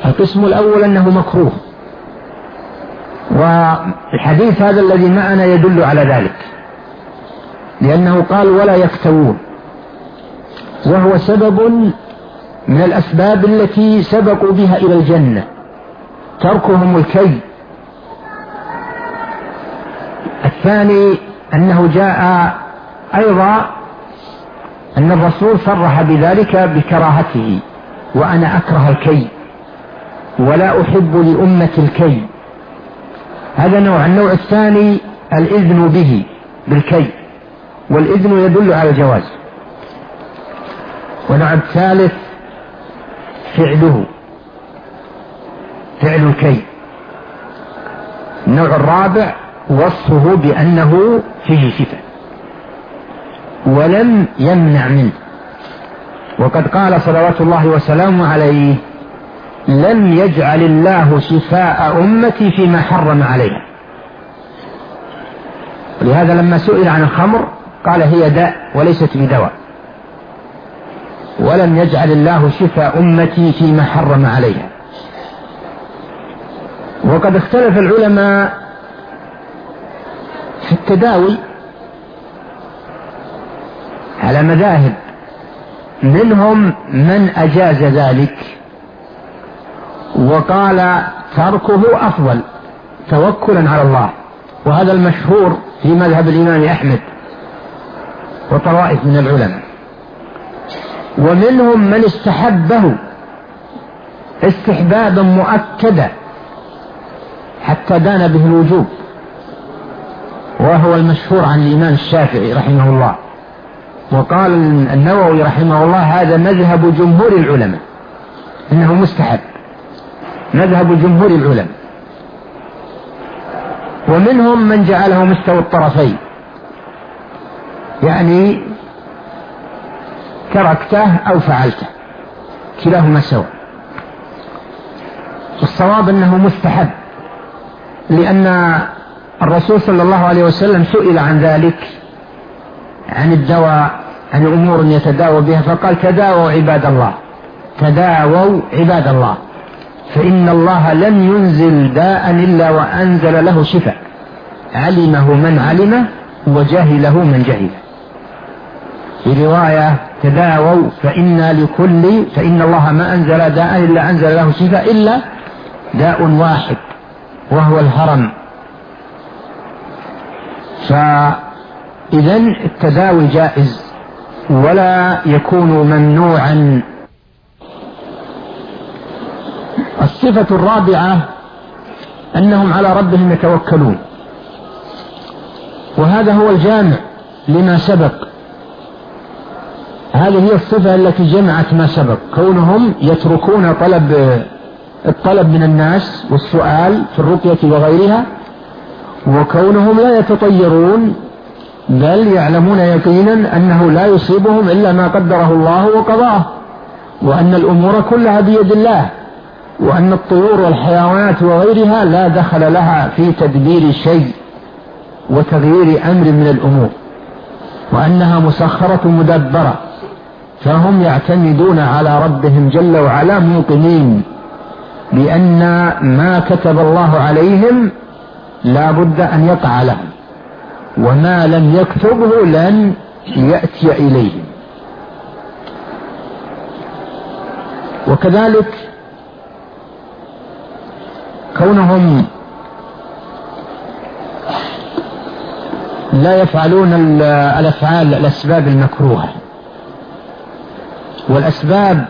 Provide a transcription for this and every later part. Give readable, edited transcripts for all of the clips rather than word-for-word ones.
القسم الأول أنه مكروه، والحديث هذا الذي معنا يدل على ذلك، لأنه قال ولا يكتوون، وهو سبب من الأسباب التي سبقوا بها إلى الجنة، تركهم الكي. الثاني أنه جاء أيضا أن الرسول صرح بذلك بكراهته، وأنا أكره الكي ولا أحب لأمة الكي. هذا نوع. النوع الثاني الإذن به بالكي، والإذن يدل على الجواز. والنوع الثالث فعل الكي. النوع الرابع وصفه بأنه فيه شفاء ولم يمنع منه، وقد قال صلوات الله وسلامه عليه لم يجعل الله شفاء أمتي فيما حرم عليها. ولهذا لما سئل عن الخمر قال هي داء وليست بدواء، ولم يجعل الله شفاء أمتي فيما حرم عليها. وقد اختلف العلماء في التداوي على مذاهب، منهم من أجاز ذلك وقال تركه أفضل توكلا على الله، وهذا المشهور في مذهب الإمام أحمد وطوائف من العلماء. ومنهم من استحبه استحبابا مؤكدا حتى دان به الوجوب، وهو المشهور عن الإمام الشافعي رحمه الله. وقال النووي رحمه الله هذا مذهب جمهور العلماء إنه مستحب، مذهب جمهور العلماء. ومنهم من جعله مستوى الطرفين، يعني تركته أو فعلته كلاهما سواء. الصواب أنه مستحب، لأن الرسول صلى الله عليه وسلم سئل عن ذلك، عن الدواء، عن أمور يتداوى بها، فقال تداووا عباد الله، تداووا عباد الله، فإن الله لم ينزل داء إلا وأنزل له شفاء، علمه من علمه وجهله من جهله. في رواية تداووا فإن الله ما أنزل داء إلا أنزل له شفاء إلا داء واحد وهو الهرم. فإذن التداوي جائز ولا يكون ممنوعا. الصفة الرابعة أنهم على ربهم يتوكلون، وهذا هو الجامع لما سبق. هذه هي الصفة التي جمعت ما سبق، كونهم يتركون الطلب من الناس والسؤال في الرقية وغيرها، وكونهم لا يتطيرون بل يعلمون يقينا أنه لا يصيبهم إلا ما قدره الله وقضاه، وأن الأمور كلها بيد الله، وأن الطيور والحيوانات وغيرها لا دخل لها في تدبير شيء وتغيير أمر من الأمور، وأنها مسخرة مدبرة. فهم يعتمدون على ربهم جل وعلا موقنين بأن ما كتب الله عليهم لا بد أن يقع لهم، وما لم يكتبه لن يأتي إليهم. وكذلك كونهم لا يفعلون الأسباب المكروهة. والأسباب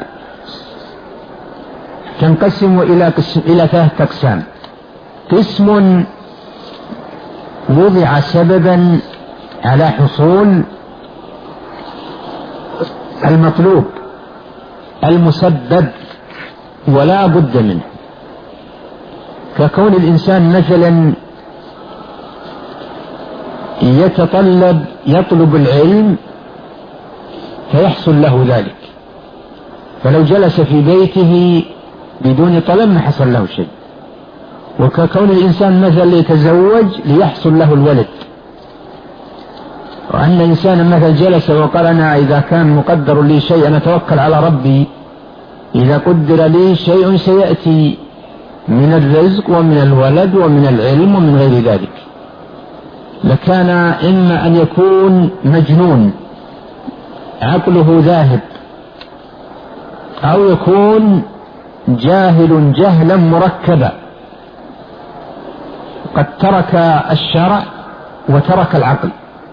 تنقسم إلى 3 أقسام. قسم وضع سببا على حصول المطلوب المسبب ولا بد منه، ككون الإنسان مثلا يطلب العلم فيحصل له ذلك، فلو جلس في بيته بدون طلب ما حصل له شيء. وككون الإنسان مثلا يتزوج ليحصل له الولد، وأن الإنسان مثلا جلس وقال أنا إذا كان مقدر لي شيء أنا أتوكل على ربي إذا قدر لي شيء سيأتي من الرزق ومن الولد ومن العلم ومن غير ذلك، لكان إما أن يكون مجنون عقله ذاهب، أو يكون جاهل جهلا مركبا قد ترك الشرع وترك العقل،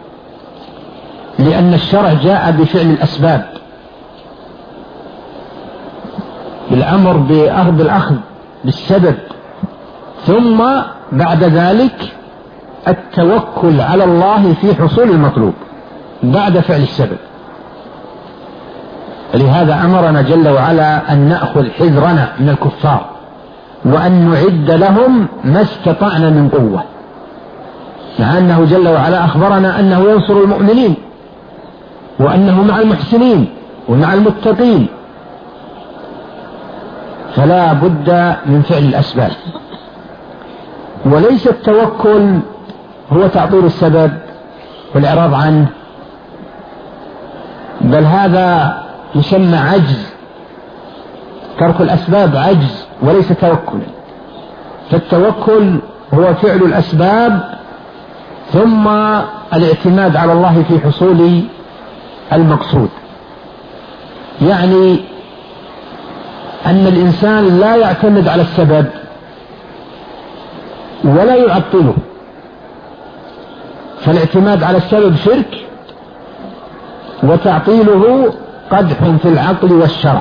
لأن الشرع جاء بفعل الأسباب، بالأمر بالأخذ بالسبب، ثم بعد ذلك التوكل على الله في حصول المطلوب بعد فعل السبب. لهذا أمرنا جل وعلا أن نأخذ حذرنا من الكفار، وأن نعد لهم ما استطعنا من قوة، مع أنه جل وعلا أخبرنا أنه ينصر المؤمنين، وأنه مع المحسنين ومع المتقين، فلا بد من فعل الأسباب. وليس التوكل هو تعطيل السبب والإعراض عنه، بل هذا يسمى عجز، ترك الأسباب عجز وليس توكلا. فالتوكل هو فعل الأسباب ثم الاعتماد على الله في حصول المقصود، يعني أن الإنسان لا يعتمد على السبب ولا يعطله، فالاعتماد على السبب شرك، وتعطيله قدح في العقل والشرع.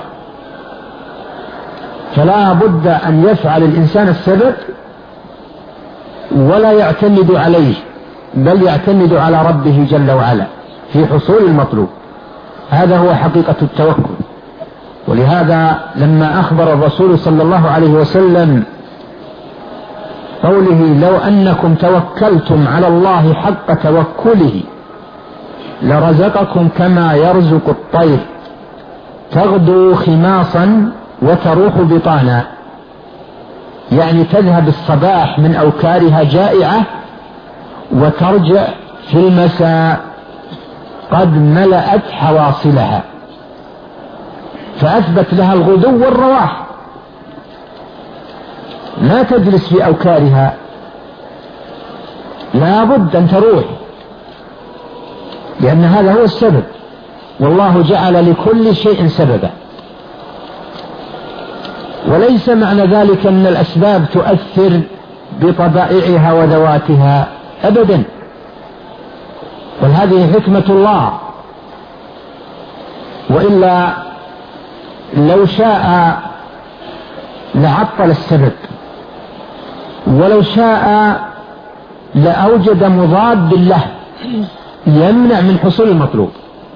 فلا بد أن يفعل الإنسان السبب ولا يعتمد عليه، بل يعتمد على ربه جل وعلا في حصول المطلوب. هذا هو حقيقة التوكل. ولهذا لما أخبر الرسول صلى الله عليه وسلم قوله: لو أنكم توكلتم على الله حق توكله لرزقكم كما يرزق الطير تغدو خماصا وتروح بطانا، يعني تذهب الصباح من أوكارها جائعة وترجع في المساء قد ملأت حواصلها، فأثبت لها الغدو والرواح، لا تجلس في أوكارها، لا بد أن تروح، لأن هذا هو السبب، والله جعل لكل شيء سببا. وليس معنى ذلك أن الأسباب تؤثر بطبائعها وذواتها أبدا، بل هذه حكمة الله، وإلا لو شاء لعطل السبب، ولو شاء لأوجد مضاد له يمنع من حصول المطلوب.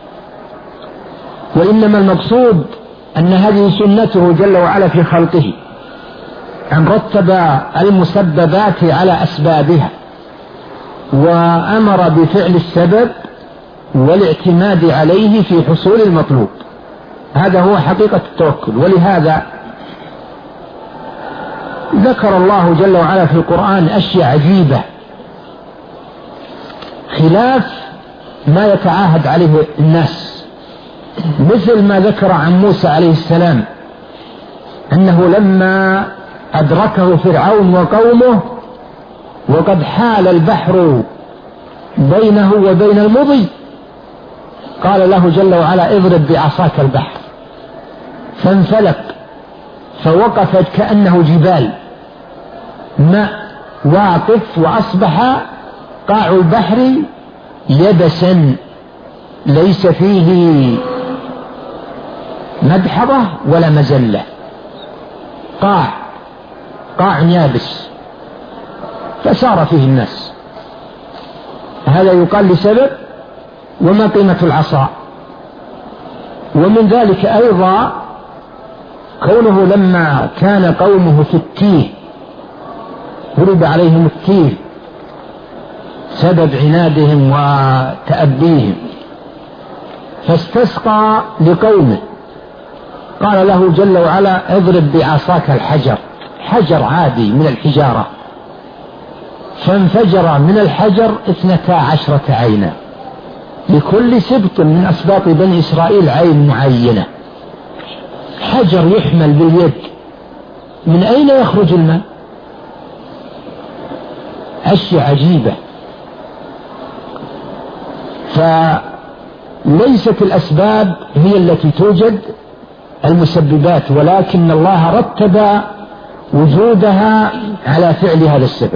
وإنما المقصود أن هذه سنته جل وعلا في خلقه، أن رتب المسببات على أسبابها وأمر بفعل السبب والاعتماد عليه في حصول المطلوب. هذا هو حقيقة التوكل. ولهذا ذكر الله جل وعلا في القرآن أشياء عجيبة خلاف ما يتعاهد عليه الناس، مثل ما ذكر عن موسى عليه السلام أنه لما أدركه فرعون وقومه وقد حال البحر بينه وبين المضي، قال له جل وعلا: اضرب بعصاك البحر، فانفلق فوقفت كأنه جبال ماء واقف، وأصبح قاع البحر يبسا ليس فيه مدحضة ولا مزلة، قاع يابس، فسار فيه الناس. هذا يقال لسبب. وما قيمة العصا؟ ومن ذلك أيضا كونه لما كان قومه في التيه، ضرب عليهم التيه سبب عنادهم وتأبيهم، فاستسقى لقومه، قال له جل وعلا: اضرب بعصاك الحجر، حجر عادي من الحجارة، فانفجر من الحجر 12 عينا، لكل سبط من أسباط بني إسرائيل عين معينة. حجر يحمل باليد من أين يخرج الماء؟ أشياء عجيبة. فليست الأسباب هي التي توجد المسببات، ولكن الله رتب وجودها على فعل هذا السبب.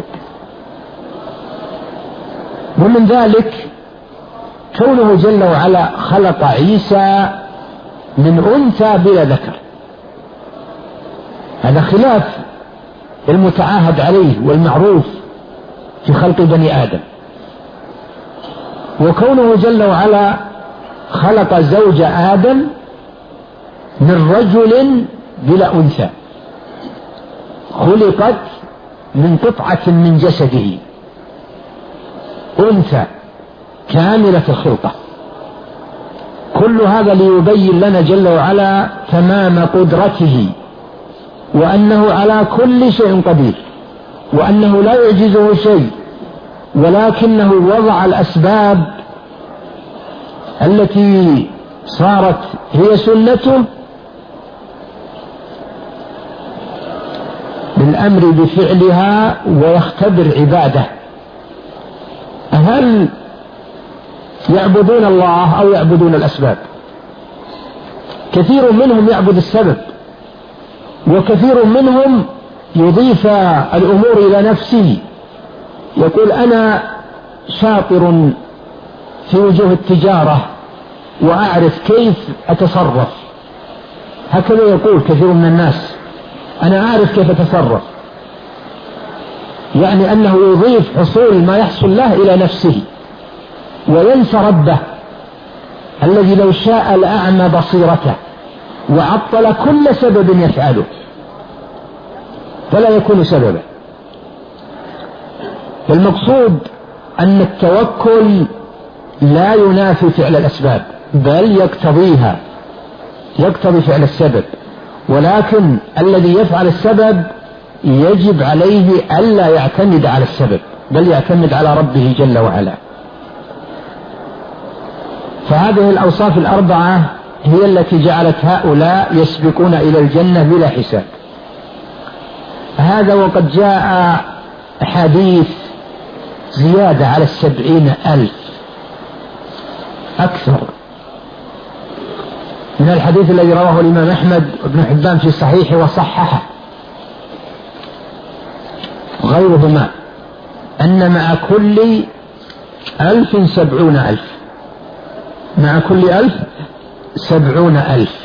ومن ذلك كونه جل وعلا خلق عيسى من أنثى بلا ذكر، هذا خلاف المتعاهد عليه والمعروف في خلق بني آدم. وكونه جل وعلا خلق زوج آدم من رجل بلا أنثى، خلقت من قطعة من جسده أنثى كاملة الخلقة. كل هذا ليبين لنا جل وعلا تمام قدرته، وأنه على كل شيء قدير، وأنه لا يعجزه شيء، ولكنه وضع الأسباب التي صارت هي سنته بالأمر بفعلها ويختبر عباده هل يعبدون الله أو يعبدون الأسباب. كثير منهم يعبد السبب، وكثير منهم يضيف الأمور إلى نفسه، يقول أنا شاطر في وجوه التجارة وأعرف كيف أتصرف، هكذا يقول كثير من الناس، أنا أعرف كيف أتصرف، يعني أنه يضيف حصول ما يحصل له إلى نفسه، وينسى ربه الذي لو شاء لأعمى بصيرته وعطل كل سبب يفعله فلا يكون سببا. والمقصود أن التوكل لا ينافي فعل الأسباب، بل يقتضيها، يقتضي فعل السبب، ولكن الذي يفعل السبب يجب عليه ألا يعتمد على السبب، بل يعتمد على ربه جل وعلا. فهذه الأوصاف الأربعة هي التي جعلت هؤلاء يسبقون إلى الجنة بلا حساب. هذا وقد جاء حديث زيادة على 70,000 أكثر من الحديث الذي رواه الإمام أحمد بن حبان في صحيحه وصححه غيرهما، أن مع كل 1000 70,000، مع كل 1000 70,000،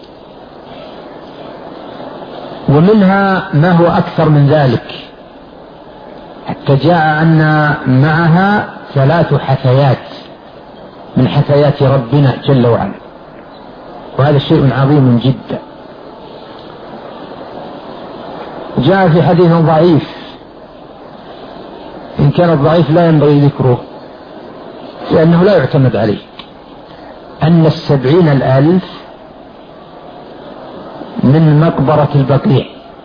ومنها ما هو أكثر من ذلك، حتى جاء أن معها 3 حثيات من حثيات ربنا جل وعلا، وهذا شيء عظيم جدا. جاء في حديث ضعيف، إن كان الضعيف لا ينبغي ذكره لأنه لا يعتمد عليه، أن 70,000 من مقبرة البقيع.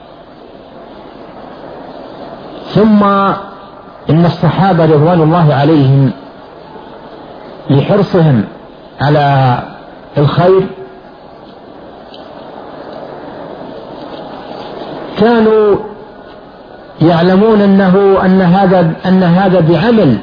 ثم إن الصحابة رضوان الله عليهم لحرصهم على الخير كانوا يعلمون أن هذا بعمل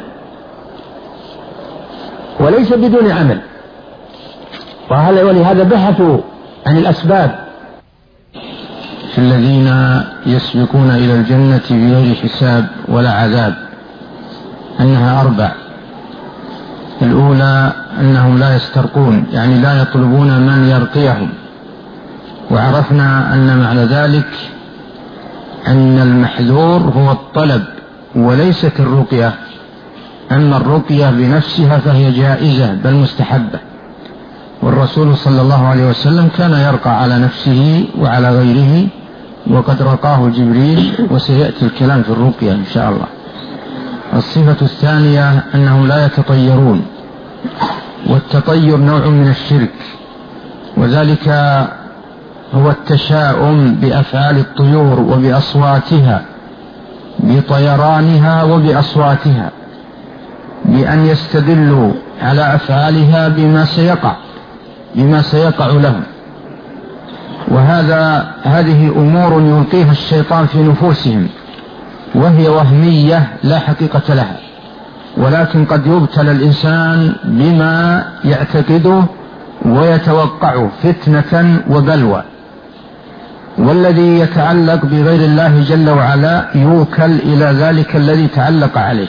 وليس بدون عمل، ولهذا بحثوا عن الأسباب. في الذين يسبقون إلى الجنة بغير حساب ولا عذاب أنها 4. الأولى أنهم لا يسترقون، يعني لا يطلبون من يرقيهم، وعرفنا أن معنى ذلك أن المحذور هو الطلب وليست الرقية. أما الرقية بنفسها فهي جائزة بل مستحبة، والرسول صلى الله عليه وسلم كان يرقى على نفسه وعلى غيره، وقد رقاه جبريل، وسيأتي الكلام في الرقية إن شاء الله. الصفة الثانية أنهم لا يتطيرون، والتطير نوع من الشرك، وذلك هو التشاؤم بأفعال الطيور وبأصواتها، بطيرانها وبأصواتها، بأن يستدلوا على أفعالها بما سيقع لهم، هذه أمور يلقيها الشيطان في نفوسهم، وهي وهمية لا حقيقة لها، ولكن قد يبتلى الإنسان بما يعتقده ويتوقعه فتنة وبلوى، والذي يتعلق بغير الله جل وعلا يوكل إلى ذلك الذي تعلق عليه.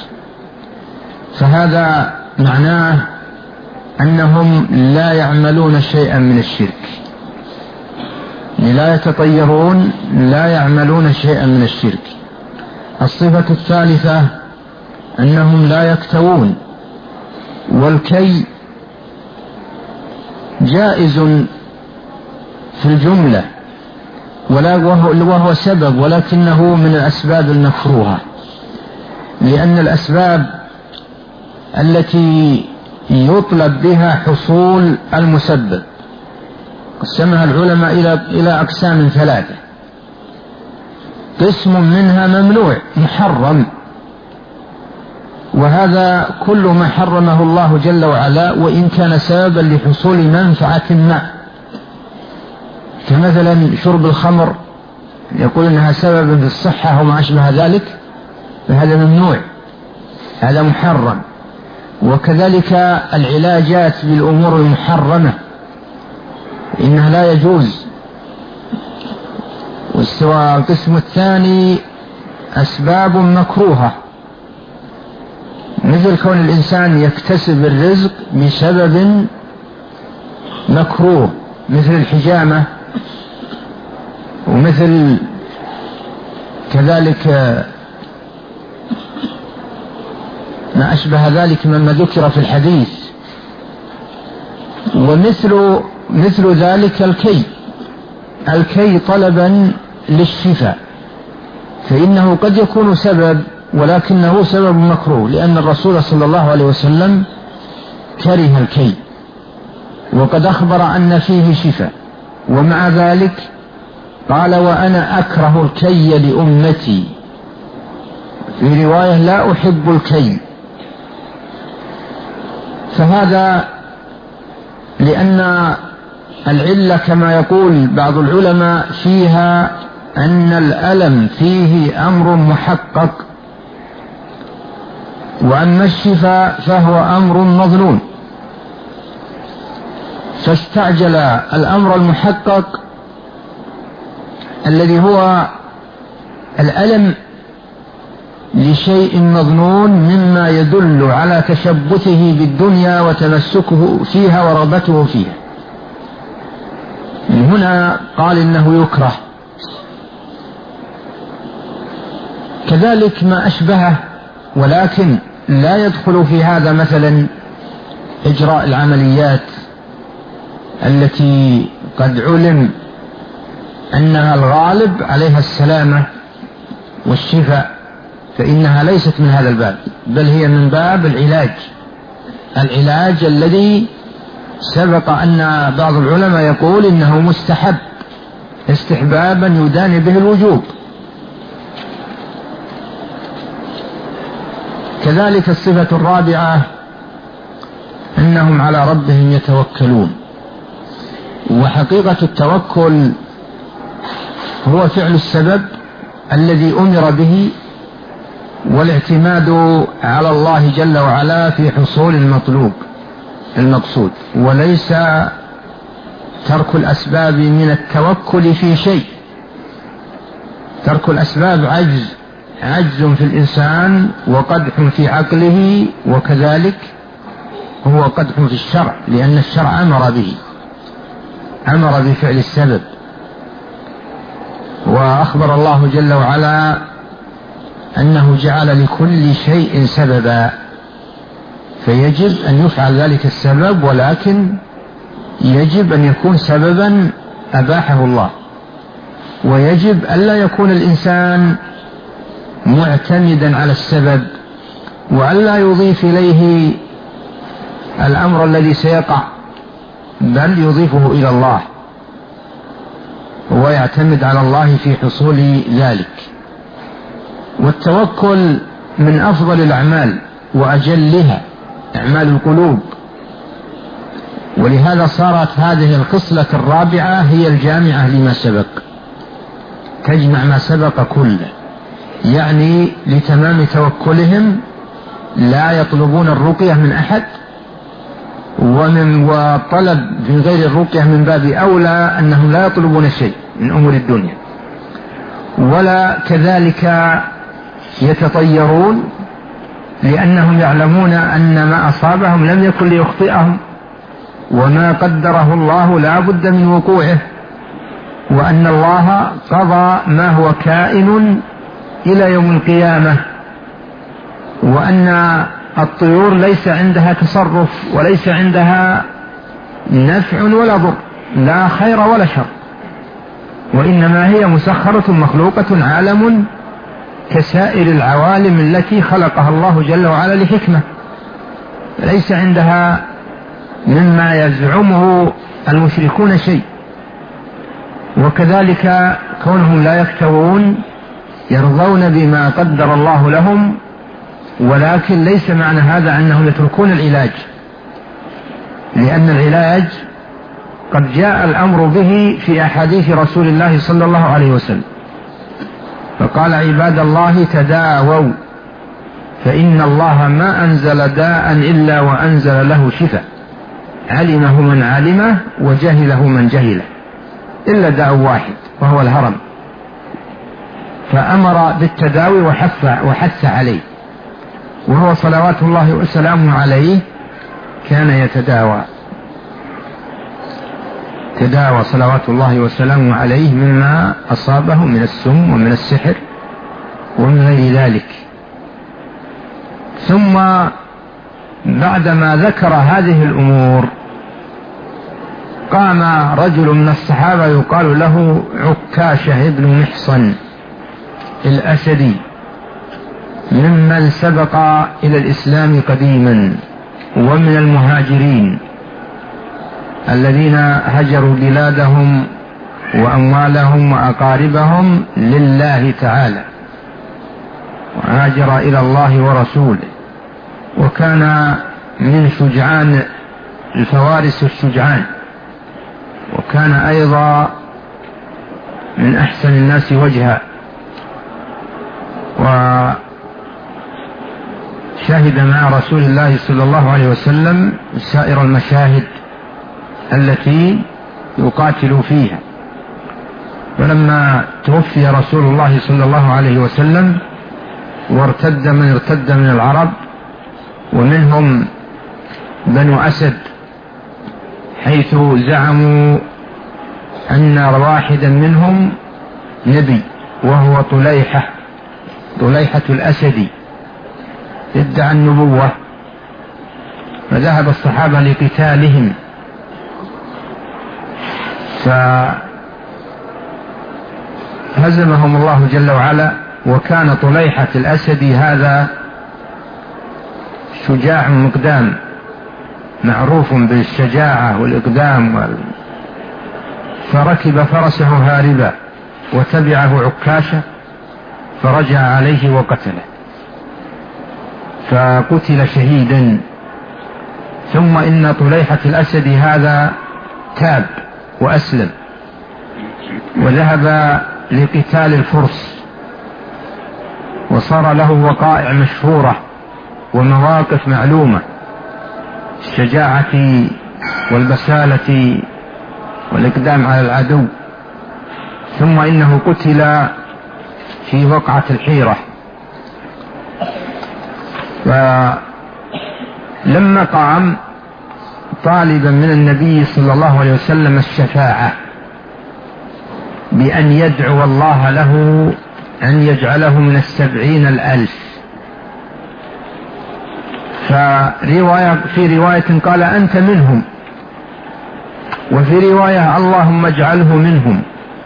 فهذا معناه أنهم لا يعملون شيئا من الشرك، لا يتطيرون، لا يعملون شيئا من الشرك. الصفة الثالثة أنهم لا يكتوون، والكي جائز في الجملة وهو سبب، ولكنه من الأسباب المكروهة، لأن الأسباب التي يطلب بها حصول المسبب قسمها العلماء إلى أقسام ثلاثة. قسم منها ممنوع محرم، وهذا كل ما حرمه الله جل وعلا وإن كان سببا لحصول منفعة ما، كمثلا شرب الخمر يقول إنها سبب في الصحة وما أشبه ذلك، فهذا ممنوع، هذا محرم. وكذلك العلاجات بالأمور المحرمة إنها لا يجوز. والقسم الثاني أسباب مكروهة، مثل كون الإنسان يكتسب الرزق بسبب مكروه، مثل الحجامة، ومثل كذلك ما أشبه ذلك مما ذكر في الحديث. ومثل ذلك الكي طلبا للشفاء، فإنه قد يكون سبب ولكنه سبب مكروه، لأن الرسول صلى الله عليه وسلم كره الكي وقد أخبر أن فيه شفاء، ومع ذلك قال وأنا أكره الكي لأمتي، في رواية لا أحب الكي. فهذا لأن العلة كما يقول بعض العلماء فيها أن الألم فيه أمر محقق، وأما الشفاء فهو أمر مظنون، فاستعجل الأمر المحقق الذي هو الألم لشيء مظنون مما يدل على تشبثه بالدنيا وتمسكه فيها ورغبته فيها. من هنا قال إنه يكره. كذلك ما أشبهه، ولكن لا يدخل في هذا مثلا إجراء العمليات التي قد علم أنها الغالب عليها السلامة والشفاء، فإنها ليست من هذا الباب، بل هي من باب العلاج الذي سبق أن بعض العلماء يقول إنه مستحب استحبابا يدان به الوجوب. كذلك الصفة الرابعة أنهم على ربهم يتوكلون، وحقيقة التوكل هو فعل السبب الذي أمر به، والاعتماد على الله جل وعلا في حصول المقصود، وليس ترك الأسباب من التوكل في شيء. ترك الأسباب عجز في الإنسان وقدح في عقله، وكذلك هو قدح في الشرع، لأن الشرع أمر بفعل السبب. وأخبر الله جل وعلا أنه جعل لكل شيء سببا، فيجب أن يفعل ذلك السبب، ولكن يجب أن يكون سببا أباحه الله، ويجب ألا يكون الإنسان معتمدا على السبب، وألا يضيف إليه الأمر الذي سيقع، بل يضيفه إلى الله ويعتمد على الله في حصول ذلك. والتوكل من أفضل الأعمال وأجلها أعمال القلوب، ولهذا صارت هذه الخصلة الرابعة هي الجامعة لما سبق، تجمع ما سبق كله، يعني لتمام توكلهم لا يطلبون الرقية من أحد، وطلب في غير الرقية من باب أولى أنهم لا يطلبون شيء من أمور الدنيا، ولا كذلك يتطيرون، لأنهم يعلمون أن ما أصابهم لم يكن ليخطئهم، وما قدره الله لا بد من وقوعه، وأن الله قضى ما هو كائن إلى يوم القيامة، وأن الطيور ليس عندها تصرف وليس عندها نفع ولا ضر، لا خير ولا شر، وإنما هي مسخرة مخلوقة عالم كسائر العوالم التي خلقها الله جل وعلا لحكمة، ليس عندها مما يزعمه المشركون شيء. وكذلك كونهم لا يكتوون يرضون بما قدر الله لهم، ولكن ليس معنى هذا أنهم يتركون العلاج، لأن العلاج قد جاء الأمر به في أحاديث رسول الله صلى الله عليه وسلم، فقال عباد الله تداووا فإن الله ما أنزل داء إلا وأنزل له شفاء، علمه من علمه وجهله من جهله، إلا داء واحد وهو الهرم، فأمر بالتداوي وحث عليه، وهو صلوات الله وسلامه عليه كان يتداوى صلوات الله وسلامه عليه مما أصابه من السم ومن السحر ومن غير ذلك. ثم بعدما ذكر هذه الأمور قام رجل من الصحابة يقال له عكاشة بن محصن الأسدي، ممن سبق إلى الإسلام قديما، ومن المهاجرين الذين هجروا بلادهم وأموالهم وأقاربهم لله تعالى، وهاجر إلى الله ورسوله، وكان من شجعان الفوارس الشجعان، وكان أيضا من أحسن الناس وجها، وشهد مع رسول الله صلى الله عليه وسلم سائر المشاهد التي يقاتل فيها. ولما توفي رسول الله صلى الله عليه وسلم وارتد من ارتد من العرب، ومنهم بنو أسد، حيث زعموا أن واحدا منهم نبي وهو طليحة الأسدي، ادعى النبوة، فذهب الصحابة لقتالهم، فهزمهم الله جل وعلا. وكان طليحة الأسدي هذا شجاع مقدام، معروف بالشجاعة والإقدام فركب فرسه هاربا وتبعه عكاشة فرجع عليه وقتله، فقتل شهيدا. ثم إن طليحة الأسدي هذا تاب وأسلم وذهب لقتال الفرس، وصار له وقائع مشهورة ومواقف معلومة، الشجاعة والبسالة والإقدام على العدو. ثم إنه قتل في وقعة الحيرة. فلما قام طالبا من النبي صلى الله عليه وسلم الشفاعة بأن يدعو الله له أن يجعله من 70,000، في رواية قال أنت منهم، وفي رواية اللهم اجعله منهم،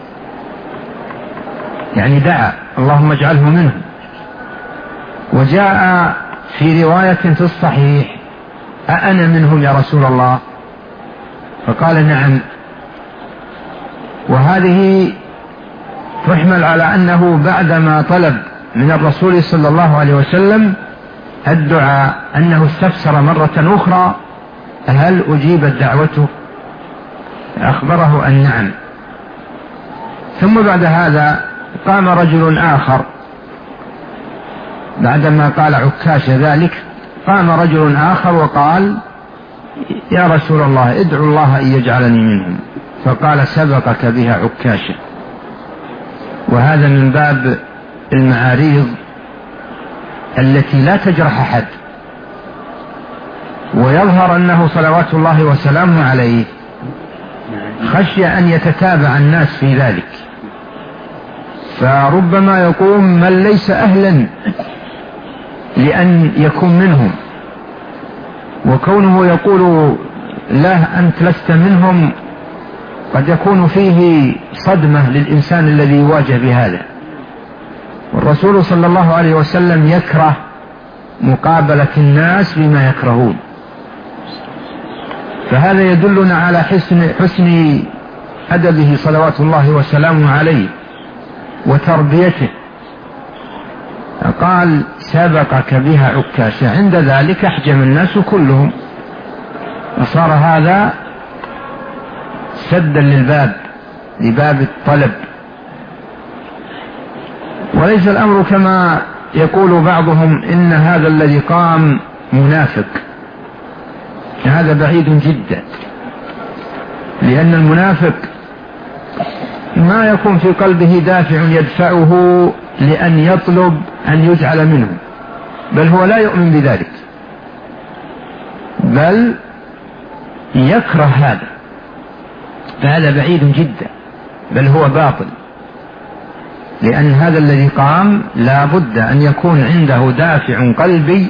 يعني دعا اللهم اجعله منهم. وجاء في رواية في الصحيح أأنا منهم يا رسول الله؟ فقال نعم. وهذه تحمل على أنه بعدما طلب من الرسول صلى الله عليه وسلم الدعاء أنه استفسر مرة أخرى هل أجيبت دعوته؟ أخبره أن نعم. ثم بعد هذا قام رجل آخر بعدما قال عكاشة ذلك، قام رجل آخر وقال يا رسول الله ادعو الله أن يجعلني منهم، فقال سبقك بها عكاشة. وهذا من باب المعاريض التي لا تجرح أحد، ويظهر أنه صلوات الله وسلامه عليه خشي أن يتتابع الناس في ذلك، فربما يقوم من ليس أهلا لأن يكون منهم، وكونه يقول لا أنت لست منهم قد يكون فيه صدمة للإنسان الذي يواجه بهذا. والرسول صلى الله عليه وسلم يكره مقابلة الناس بما يكرهون، فهذا يدلنا على حسن أدبه صلوات الله وسلامه عليه وتربيته. قال سبقك بها عكاشة، عند ذلك احجم الناس كلهم، وصار هذا سدا لباب الطلب. وليس الأمر كما يقول بعضهم إن هذا الذي قام منافق، هذا بعيد جدا، لأن المنافق ما يكون في قلبه دافع يدفعه لأن يطلب أن يجعل منه، بل هو لا يؤمن بذلك، بل يكره هذا، فهذا بعيد جدا، بل هو باطل. لأن هذا الذي قام لا بد أن يكون عنده دافع قلبي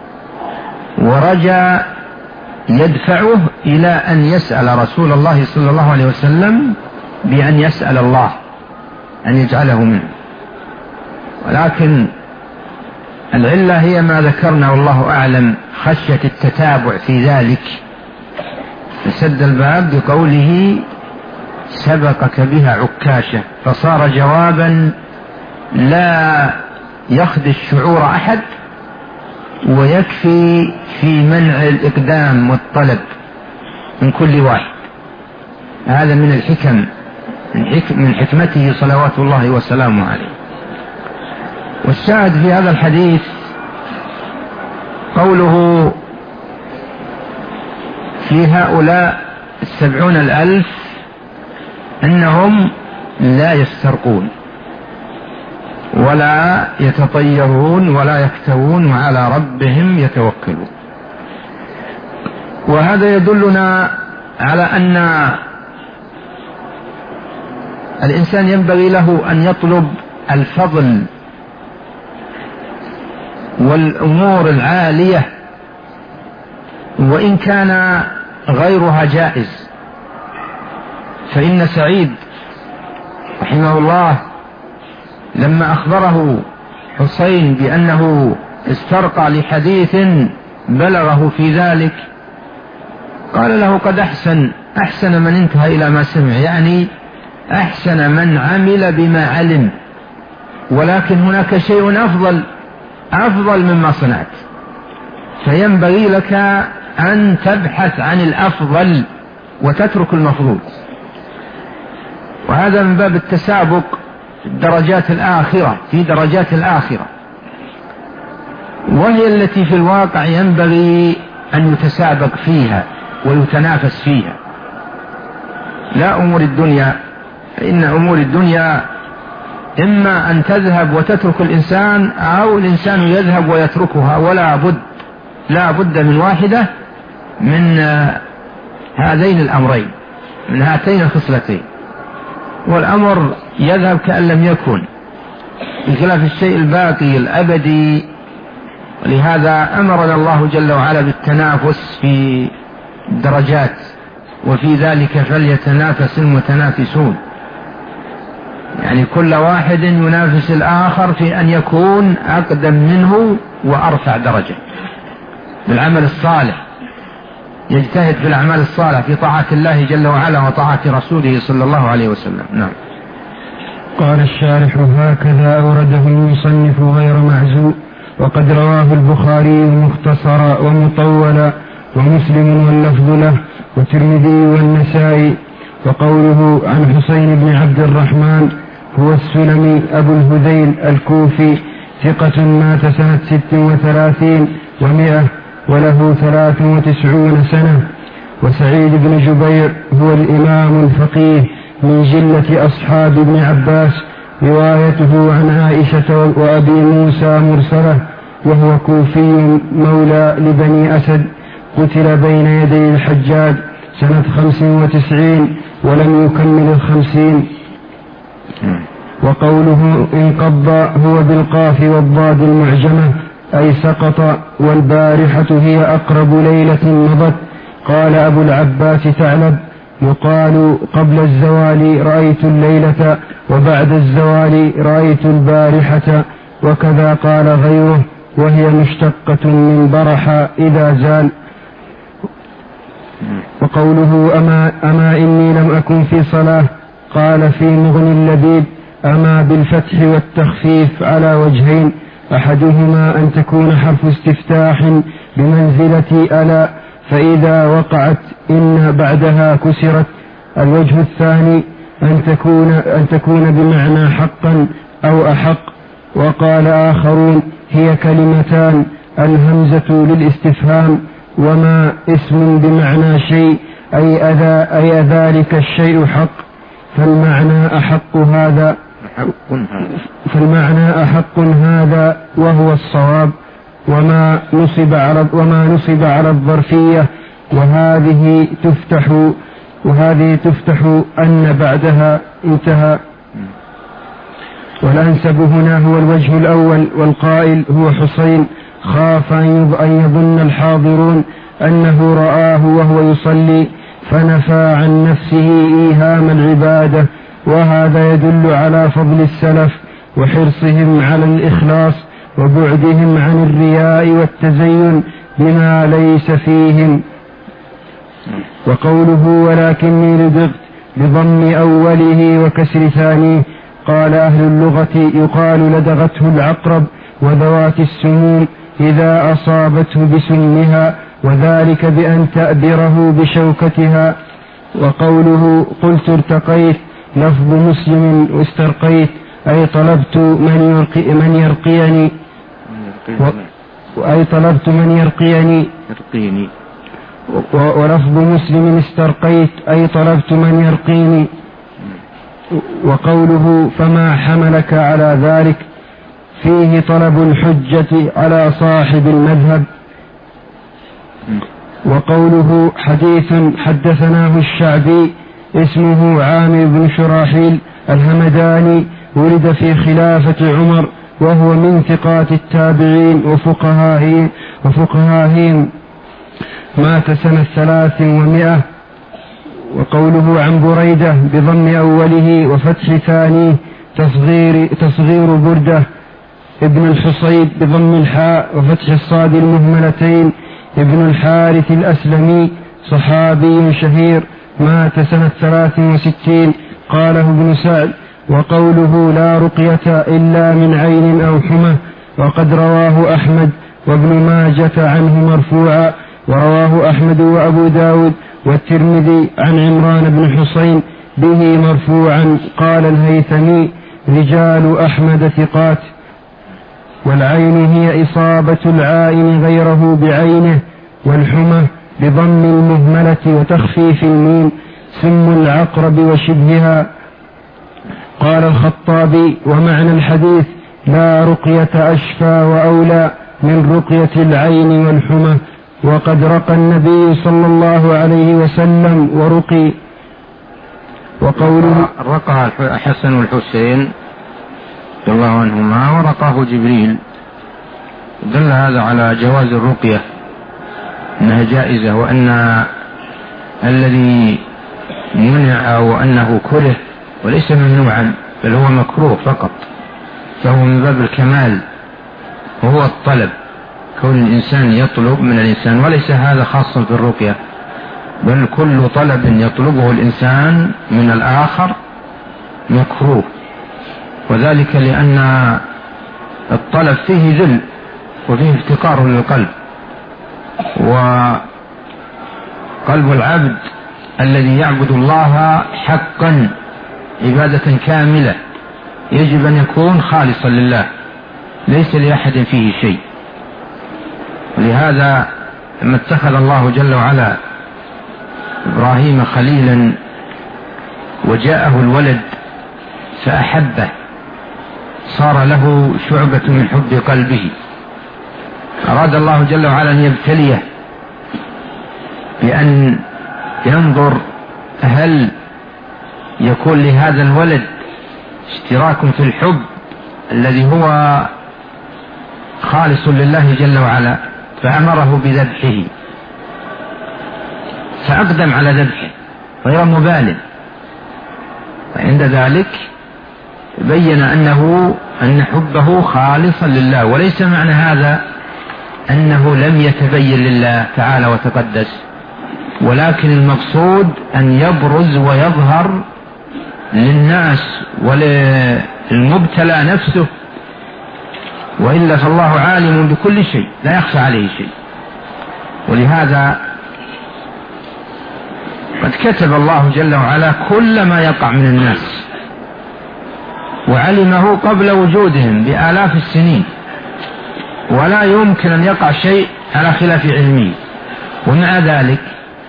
ورجاء يدفعه إلى أن يسأل رسول الله صلى الله عليه وسلم بأن يسأل الله أن يجعله منه. ولكن العلة هي ما ذكرنا والله أعلم، خشية التتابع في ذلك، فسد الباب بقوله سبقك بها عكاشة، فصار جوابا لا يخدش شعور أحد، ويكفي في منع الإقدام والطلب من كل واحد. هذا من الحكم، من حكمته صلوات الله وسلامه عليه. والشاهد في هذا الحديث قوله في هؤلاء 70,000 أنهم لا يسترقون ولا يتطيرون ولا يكتوون وعلى ربهم يتوكلون. وهذا يدلنا على أن الإنسان ينبغي له أن يطلب الفضل والأمور العالية وإن كان غيرها جائز. فإن سعيد رحمه الله لما أخبره حسين بأنه استرقى لحديث بلغه في ذلك قال له قد أحسن من انتهى إلى ما سمع، يعني أحسن من عمل بما علم، ولكن هناك شيء أفضل مما صنعت، فينبغي لك أن تبحث عن الأفضل وتترك المفضول. وهذا من باب التسابق درجات الآخرة، في درجات الآخرة، وهي التي في الواقع ينبغي أن يتسابق فيها ويتنافس فيها، لا أمور الدنيا. فإن أمور الدنيا إما أن تذهب وتترك الإنسان، أو الإنسان يذهب ويتركها، لا بد من واحدة من هذين الأمرين، من هاتين الخصلتين، والأمر يذهب كأن لم يكن، بخلاف الشيء الباقي الأبدي. ولهذا أمرنا الله جل وعلا بالتنافس في الدرجات، وفي ذلك فليتنافس المتنافسون، يعني كل واحد ينافس الآخر في أن يكون أقدم منه وأرفع درجة بالعمل الصالح، يجتهد في الأعمال الصالحة في طاعة الله جل وعلا وطاعة رسوله صلى الله عليه وسلم. نعم. قال الشارح هكذا أورده المصنف غير معزو، وقد رواه البخاري مختصرا ومطولا، ومسلم واللفظ له والترمذي والنسائي. وقوله عن حسين بن عبد الرحمن هو السلمي أبو الهذيل الكوفي ثقة مات سنة 36 و100 وله 93 سنة. وسعيد بن جبير هو الإمام الفقيه من جلة أصحاب ابن عباس، روايته عن عائشة وأبي موسى مرسلة، وهو كوفي مولى لبني أسد، قتل بين يدي الحجاج سنة 95 ولم يكمل 50. وقوله انقض هو بالقاف والضاد المعجمة أي سقط، والبارحة هي أقرب ليلة مضت. قال أبو العباس ثعلب يقال قبل الزوال رأيت الليلة وبعد الزوال رأيت البارحة، وكذا قال غيره، وهي مشتقة من برح إذا زال. وقوله أما إني لم أكن في صلاة، قال في مغني اللبيب أما بالفتح والتخفيف على وجهين، أحدهما أن تكون حرف استفتاح بمنزلة ألا فإذا وقعت إن بعدها كسرت. الوجه الثاني أن تكون بمعنى حقا أو أحق. وقال آخرون هي كلمتان، الهمزة للاستفهام وما اسم بمعنى شيء أي ذلك الشيء حق، فالمعنى أحق هذا وهو الصواب. وما نصب على الظرفية، وهذه تفتح أن بعدها انتهى. والأنسب هنا هو الوجه الأول، والقائل هو حسين، خاف أن يظن الحاضرون أنه رآه وهو يصلي فنفى عن نفسه إيهام العبادة. وهذا يدل على فضل السلف وحرصهم على الإخلاص وبعدهم عن الرياء والتزين بما ليس فيهم. وقوله ولكني لدغت بضم أوله وكسر ثانيه، قال أهل اللغة يقال لدغته العقرب وذوات السموم إذا أصابته بسمها، وذلك بأن تأبره بشوكتها. وقوله قلت ارتقيت لفظ مسلم، واسترقيت أي طلبت من يرقيني ولفظ مسلم استرقيت أي طلبت من يرقيني. وقوله فما حملك على ذلك فيه طلب الحجة على صاحب المذهب. وقوله حديث حدثناه الشعبي اسمه عامر بن شراحيل الهمداني، ولد في خلافة عمر وهو من ثقات التابعين وفقهاهم، مات سنة 300. وقوله عن بريدة بضم أوله وفتح ثانيه تصغير بردة ابن الحصيب بضم الحاء وفتح الصاد المهملتين، ابن الحارث الأسلمي صحابي شهير، مات سنة 63. قاله ابن سعد. وقوله لا رقية إلا من عين أو حمى، وقد رواه أحمد وابن ماجة عنه مرفوعا، ورواه أحمد وأبو داود والترمذي عن عمران بن حسين به مرفوعا. قال الهيثمي رجال أحمد ثقات. والعين هي إصابة العائن غيره بعينه، والحمى بضم المهملة وتخفيف الميم سم العقرب وشبهها. قال الخطابي ومعنى الحديث لا رقية أشفى وأولى من رقية العين والحمى، وقد رقى النبي صلى الله عليه وسلم ورقي. وقوله رقى حسن والحسين رضي الله عنهما ورقاه جبريل، دل هذا على جواز الرقية أنها جائزة، وأن الذي منع وأنه كره وليس ممنوعا بل هو مكروه فقط، فهو من باب الكمال وهو الطلب، كون الإنسان يطلب من الإنسان، وليس هذا خاصا في الرقية، بل كل طلب يطلبه الإنسان من الآخر مكروه، وذلك لأن الطلب فيه ذل وفيه افتقار للقلب، قلب العبد الذي يعبد الله حقا عبادة كاملة يجب أن يكون خالصا لله ليس لأحد فيه شيء. ولهذا لما اتخذ الله جل وعلا إبراهيم خليلا وجاءه الولد فأحبه صار له شعبة من حب قلبه، أراد الله جل وعلا أن يبتليه بأن ينظر هل يكون لهذا الولد اشتراك في الحب الذي هو خالص لله جل وعلا، فأمره بذبحه فأقدم على ذبحه غير مبال. وعند ذلك بين أن حبه خالصا لله، وليس معنى هذا أنه لم يتبين لله تعالى وتقدس، ولكن المقصود أن يبرز ويظهر للناس وللمبتلى نفسه، وإلا فالله عالم بكل شيء لا يخفى عليه شيء. ولهذا قد كتب الله جل وعلا كل ما يقع من الناس وعلمه قبل وجودهم بآلاف السنين، ولا يمكن أن يقع شيء على خلاف علمه. ومع ذلك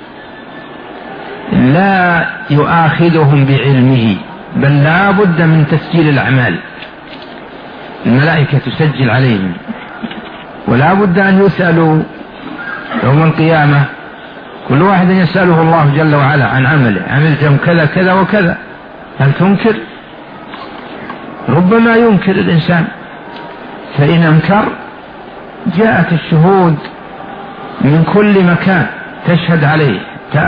لا يؤاخذهم بعلمه، بل لا بد من تسجيل الأعمال، الملائكة تسجل عليهم، ولا بد أن يسألوا يوم القيامة، كل واحد يسأله الله جل وعلا عن عمله، عملتم كذا كذا وكذا، هل تنكر؟ ربما ينكر الإنسان، فإن أنكر جاءت الشهود من كل مكان تشهد عليه،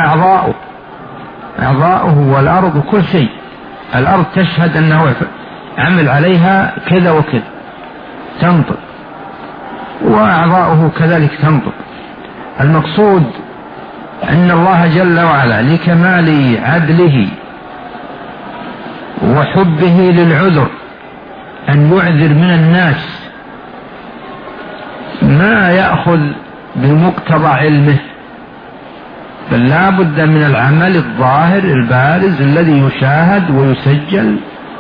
أعضاؤه والأرض كل شيء، الأرض تشهد أنه عمل عليها كذا وكذا تنطق، وأعضاؤه كذلك تنطق. المقصود أن الله جل وعلا لكمال عدله وحبه للعذر أن يعذر من الناس ما يأخذ بمقتضى علمه، بل لا بد من العمل الظاهر البارز الذي يشاهد ويسجل.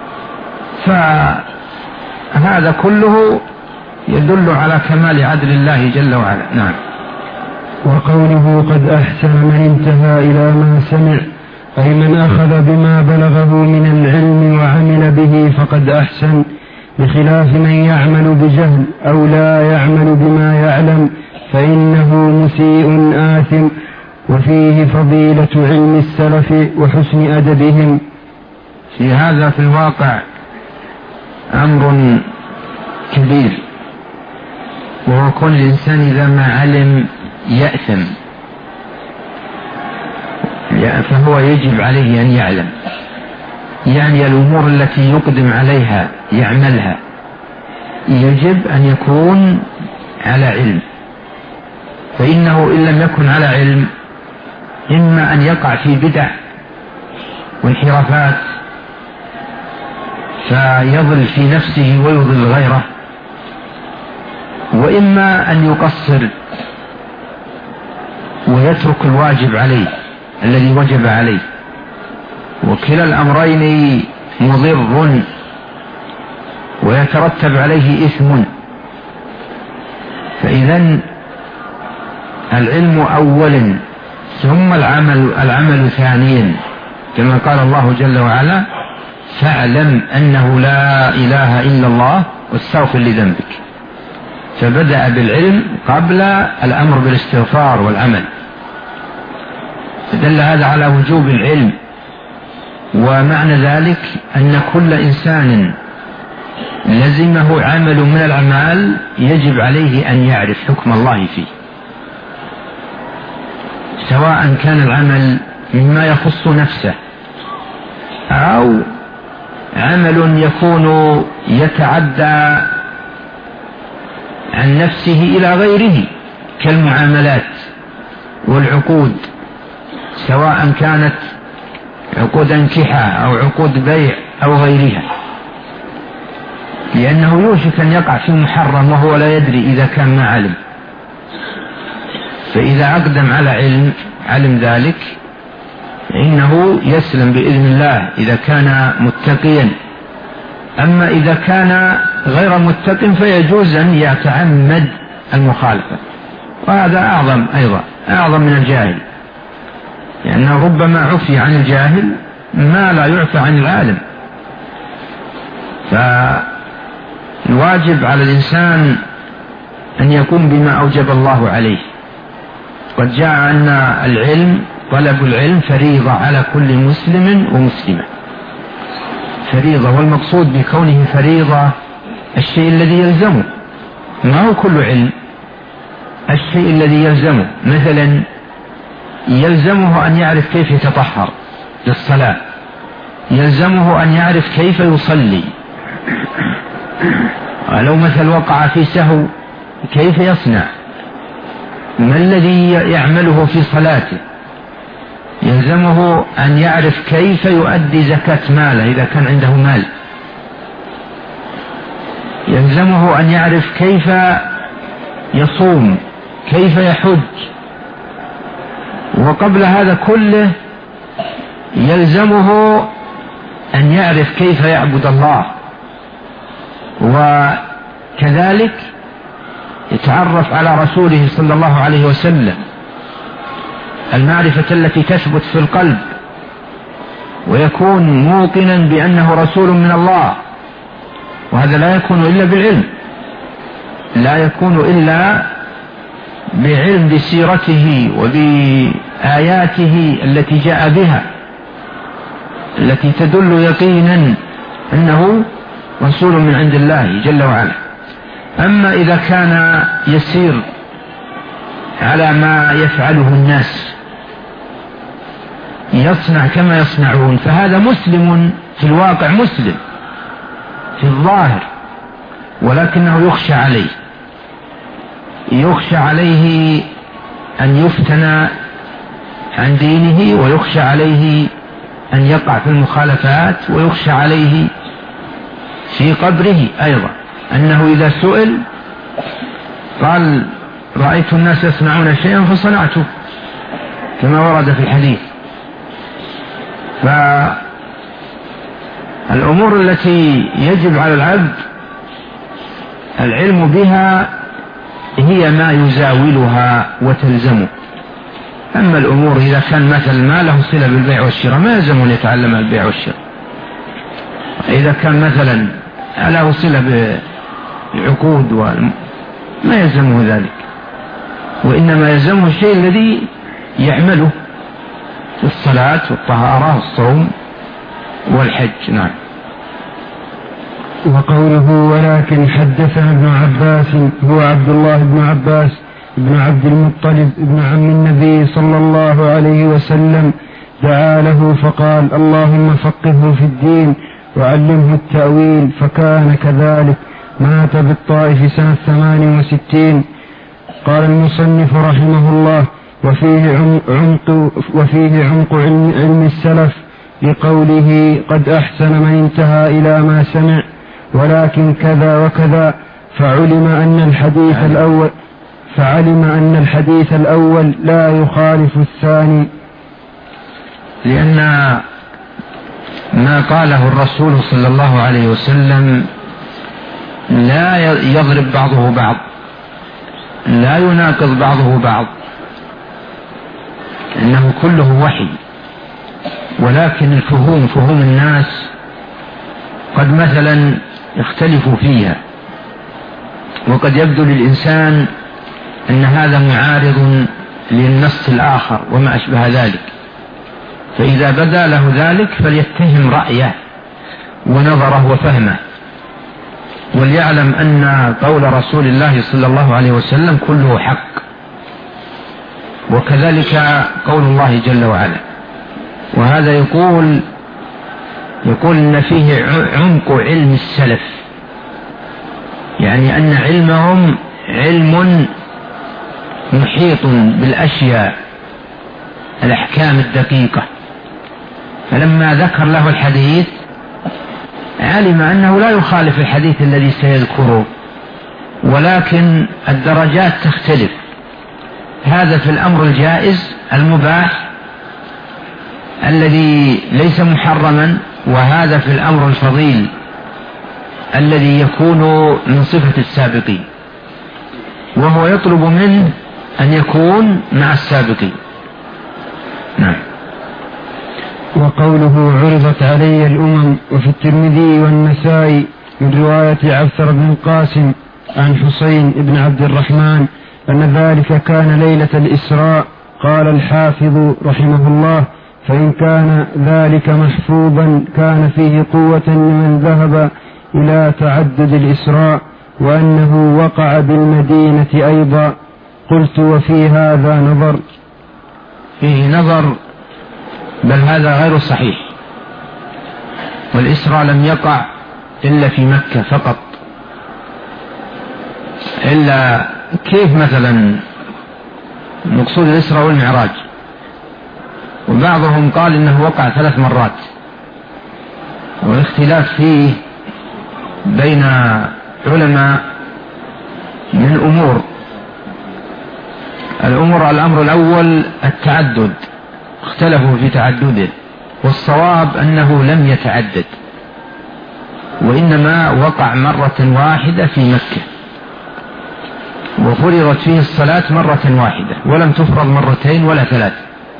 فهذا كله يدل على كمال عدل الله جل وعلا. نعم. وقوله قد أحسن من انتهى إلى ما سمع، أي من أخذ بما بلغه من العلم وعمل به فقد أحسن، بخلاف من يعمل بجهل أو لا يعمل بما يعلم فإنه مسيء آثم. وفيه فضيلة علم السلف وحسن أدبهم. في هذا في الواقع أمر كبير، وهو كل إنسان إذا ما علم يأثم، فهو يجب عليه أن يعلم، يعني الأمور التي يقدم عليها يعملها يجب أن يكون على علم، فإنه إن لم يكن على علم إما أن يقع في بدع وانحرافات فيضل في نفسه ويضل غيره، وإما أن يقصر ويترك الواجب عليه الذي وجب عليه، وكلا الأمرين مضر ويترتب عليه إثم. فإذا العلم أولا ثم العمل ثانيا، كما قال الله جل وعلا فاعلم أنه لا إله إلا الله واستغفر لذنبك، فبدأ بالعلم قبل الأمر بالاستغفار والعمل، فدل هذا على وجوب العلم. ومعنى ذلك أن كل إنسان لزمه عمل من الأعمال يجب عليه أن يعرف حكم الله فيه، سواء كان العمل مما يخص نفسه أو عمل يكون يتعدى عن نفسه إلى غيره كالمعاملات والعقود، سواء كانت عقود انكحة أو عقود بيع أو غيرها، لأنه يوشك أن يقع في محرم وهو لا يدري إذا كان ما علم. فإذا أقدم على علم علم ذلك إنه يسلم بإذن الله إذا كان متقيا. أما إذا كان غير متق فيجوز أن يتعمد المخالفة، وهذا أعظم أيضا، أعظم من الجاهل، لأنه ربما عفي عن الجاهل ما لا يعفى عن العالم. فالواجب على الإنسان أن يقوم بما أوجب الله عليه. قد جاء أن العلم، طلب العلم فريضة على كل مسلم ومسلمة، فريضة، والمقصود بكونه فريضة الشيء الذي يلزمه، ما هو كل علم، الشيء الذي يلزمه. مثلا يلزمه أن يعرف كيف يتطهر للصلاة، يلزمه أن يعرف كيف يصلي، لو مثل وقع في سهو كيف يصنع، ما الذي يعمله في صلاته، يلزمه أن يعرف كيف يؤدي زكاة ماله إذا كان عنده مال، يلزمه أن يعرف كيف يصوم، كيف يحج. وقبل هذا كله يلزمه أن يعرف كيف يعبد الله، وكذلك يتعرف على رسوله صلى الله عليه وسلم، المعرفة التي تثبت في القلب، ويكون موقنا بأنه رسول من الله. وهذا لا يكون إلا بالعلم، لا يكون إلا بعلم بسيرته وبآياته التي جاء بها، التي تدل يقينا أنه رسول من عند الله جل وعلا. أما إذا كان يسير على ما يفعله الناس، يصنع كما يصنعون، فهذا مسلم في الواقع، مسلم في الظاهر، ولكنه يخشى عليه، يخشى عليه أن يفتن عن دينه، ويخشى عليه أن يقع في المخالفات، ويخشى عليه في قبره أيضا أنه إذا سئل قال رأيت الناس يصنعون شيئا فصنعته، كما ورد في الحديث. فالأمور التي يجب على العبد العلم بها هي ما يزاولها وتلزمه. أما الأمور إذا كان مثل ما له صلة بالبيع والشراء ما يلزم أن يتعلم البيع والشراء. إذا كان مثلا له صلة بالعقود ما يلزمه ذلك، وإنما يلزمه الشيء الذي يعمله في الصلاة والطهارة والصوم والحج. نعم. وقوله ولكن حدثنا ابن عباس هو عبد الله بن عباس بن عبد المطلب ابن عم النبي صلى الله عليه وسلم، دعا له فقال اللهم فقهه في الدين وعلمه التأويل، فكان كذلك. مات بالطائف سنة 68. قال المصنف رحمه الله وفيه عمق علم السلف لقوله قد أحسن من انتهى إلى ما سمع، ولكن كذا وكذا، فعلم أن الحديث الأول لا يخالف الثاني، لأن ما قاله الرسول صلى الله عليه وسلم لا يضرب بعضه بعض، لا يناقض بعضه بعض، إنه كله وحي. ولكن الفهوم، فهوم الناس قد مثلا يختلفوا فيها، وقد يبدو للإنسان أن هذا معارض للنص الآخر وما أشبه ذلك، فإذا بدا له ذلك فليتهم رأيه ونظره وفهمه، وليعلم أن قول رسول الله صلى الله عليه وسلم كله حق، وكذلك قول الله جل وعلا. وهذا يقول إن فيه عمق علم السلف، يعني أن علمهم علم محيط بالأشياء، الأحكام الدقيقة. فلما ذكر له الحديث علم أنه لا يخالف الحديث الذي سيذكره، ولكن الدرجات تختلف، هذا في الأمر الجائز المباح الذي ليس محرما، وهذا في الأمر الفضيل الذي يكون من صفة السابقين، وهو يطلب منه أن يكون مع السابقين. نعم. وقوله عرضت علي الأمم، وفي الترمذي والنسائي من رواية عبثر بن القاسم عن حسين بن عبد الرحمن أن ذلك كان ليلة الإسراء. قال الحافظ رحمه الله: فإن كان ذلك محفوظا كان فيه قوة لمن ذهب إلى تعدد الإسراء، وأنه وقع بالمدينة أيضا. قلت: وفي هذا نظر. فيه نظر، بل هذا غير صحيح، والإسراء لم يقع إلا في مكة فقط. إلا كيف مثلا مقصود الإسراء والمعراج؟ وبعضهم قال إنه وقع 3 مرات، والاختلاف فيه بين علماء من الأمر الأول التعدد، اختلفوا في تعدده، والصواب أنه لم يتعدد، وإنما وقع مرة واحدة في مكة، وفرضت فيه الصلاة مرة واحدة، ولم تفرض 2 ولا 3.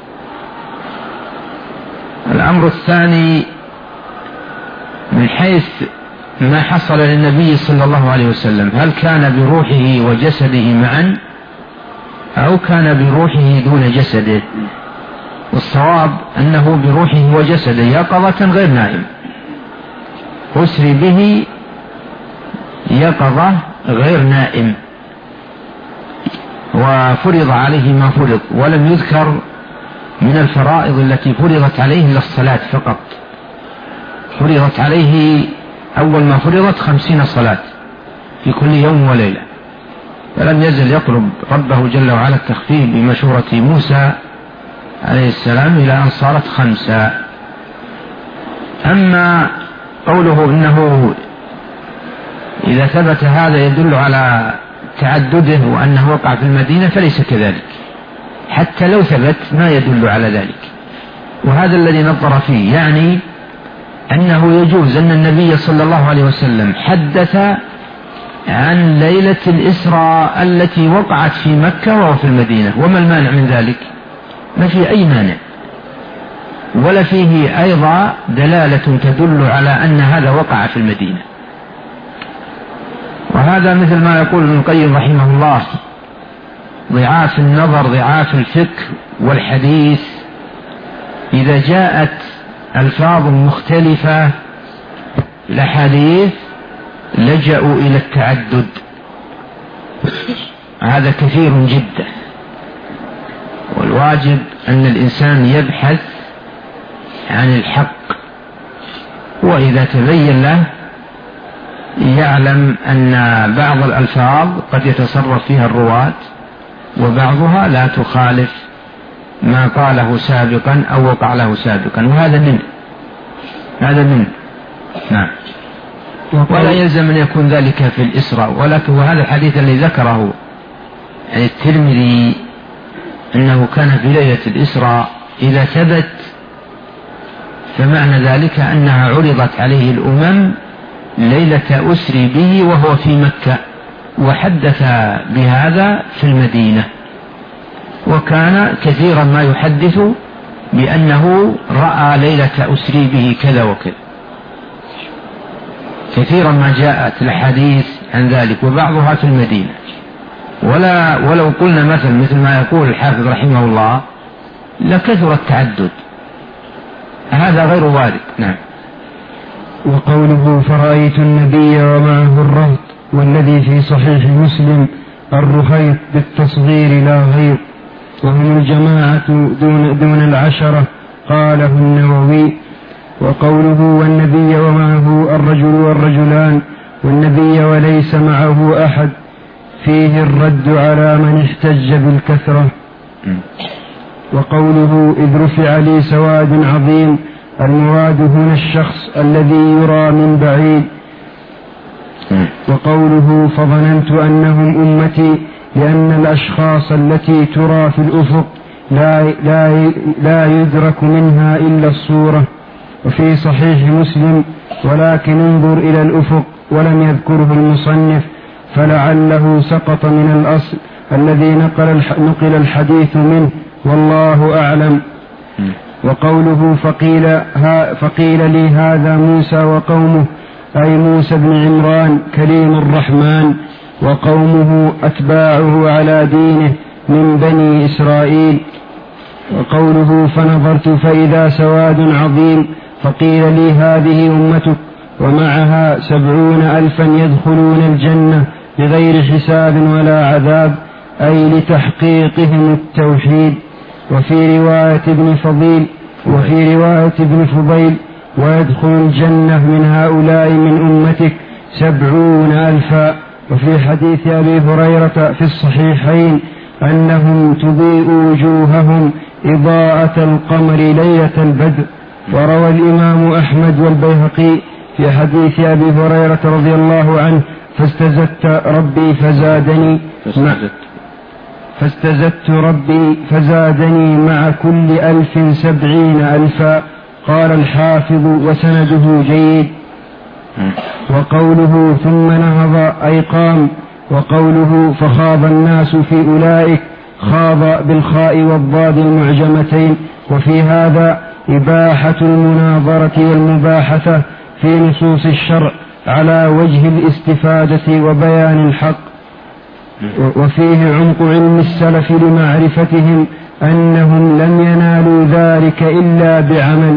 الأمر الثاني من حيث ما حصل للنبي صلى الله عليه وسلم، هل كان بروحه وجسده معا أو كان بروحه دون جسده؟ والصواب أنه بروحه وجسده يقظة غير نائم، أسري به يقظة غير نائم، وفرض عليه ما فرض، ولم يذكر من الفرائض التي فرضت عليه إلا الصلاة فقط. فرضت عليه أول ما فرضت 50 صلاة في كل يوم وليلة، فلم يزل يطلب ربه جل وعلا التخفيف بمشورة موسى عليه السلام إلى أن صارت 5. أما قوله إنه إذا ثبت هذا يدل على تعدده وأنه وقع في المدينة، فليس كذلك، حتى لو ثبت ما يدل على ذلك. وهذا الذي نظر فيه، يعني أنه يجوز أن النبي صلى الله عليه وسلم حدث عن ليلة الإسراء التي وقعت في مكة وهو في المدينة، وما المانع من ذلك؟ ما في أي مانع، ولا فيه أيضا دلالة تدل على أن هذا وقع في المدينة. وهذا مثل ما يقول ابن القيم رحمه الله: ضعاف النظر ضعاف الفكر والحديث، إذا جاءت ألفاظ مختلفة الأحاديث لجأوا إلى التعدد. هذا كثير جدا، والواجب أن الإنسان يبحث عن الحق، وإذا تبين له يعلم أن بعض الألفاظ قد يتصرف فيها الرواة، وبعضها لا تخالف ما قاله سابقا أو وقع له سابقا، وهذا منه. نعم. ولا يلزم أن يكون ذلك في الإسراء، ولكن وهذا الحديث الذي ذكره يعني الترمذي أنه كان في ليلة الإسراء إذا ثبت، فمعنى ذلك أنها عرضت عليه الأمم ليلة أسري به وهو في مكة، وحدث بهذا في المدينة، وكان كثيرا ما يحدث بأنه رأى ليلة أسري به كذا وكذا، كثيرا ما جاءت الحديث عن ذلك، وبعضها في المدينة. ولو قلنا مثل ما يقول الحافظ رحمه الله لكثر التعدد، هذا غير وارد. نعم. وقوله: فرأيت النبي ومعه الرهط، والذي في صحيح مسلم الرهيط بالتصغير لا غير، وهم الجماعة دون 10، قاله النووي. وقوله: والنبي ومعه الرجل والرجلان، والنبي وليس معه أحد، فيه الرد على من احتج بالكثرة. وقوله: إذ رفع لي سواد عظيم، المراد هنا الشخص الذي يرى من بعيد. وقوله: فظننت أنهم أمتي، لأن الأشخاص التي ترى في الأفق لا يدرك منها إلا الصورة. وفي صحيح مسلم: ولكن انظر إلى الأفق، ولم يذكره المصنف، فلعله سقط من الأصل الذي نقل الحديث منه، والله أعلم. وقوله فقيل لي هذا موسى وقومه، أي موسى بن عمران كليم الرحمن، وقومه أتباعه على دينه من بني إسرائيل. وقوله فنظرت فإذا سواد عظيم، فقيل لي هذه أمتك ومعها 70,000 يدخلون الجنة بغير حساب ولا عذاب، أي لتحقيقهم التوحيد. وفي رواية ابن فضيل: ويدخل الجنة من هؤلاء من أمتك 70,000. وفي حديث أبي هريرة في الصحيحين أنهم تضيء وجوههم إضاءة القمر ليلة البدر. وروى الإمام أحمد والبيهقي في حديث أبي هريرة رضي الله عنه: فاستزدت ربي فزادني مع كل 1000 70,000. قال الحافظ وسنده جيد. وقوله ثم نهض أي قام. وقوله فخاض الناس في أولئك، خاض بالخاء والضاد المعجمتين. وفي هذا إباحة المناظرة والمباحثة في نصوص الشرع على وجه الاستفادة وبيان الحق. وفيه عمق علم السلف لمعرفتهم أنهم لم ينالوا ذلك إلا بعمل.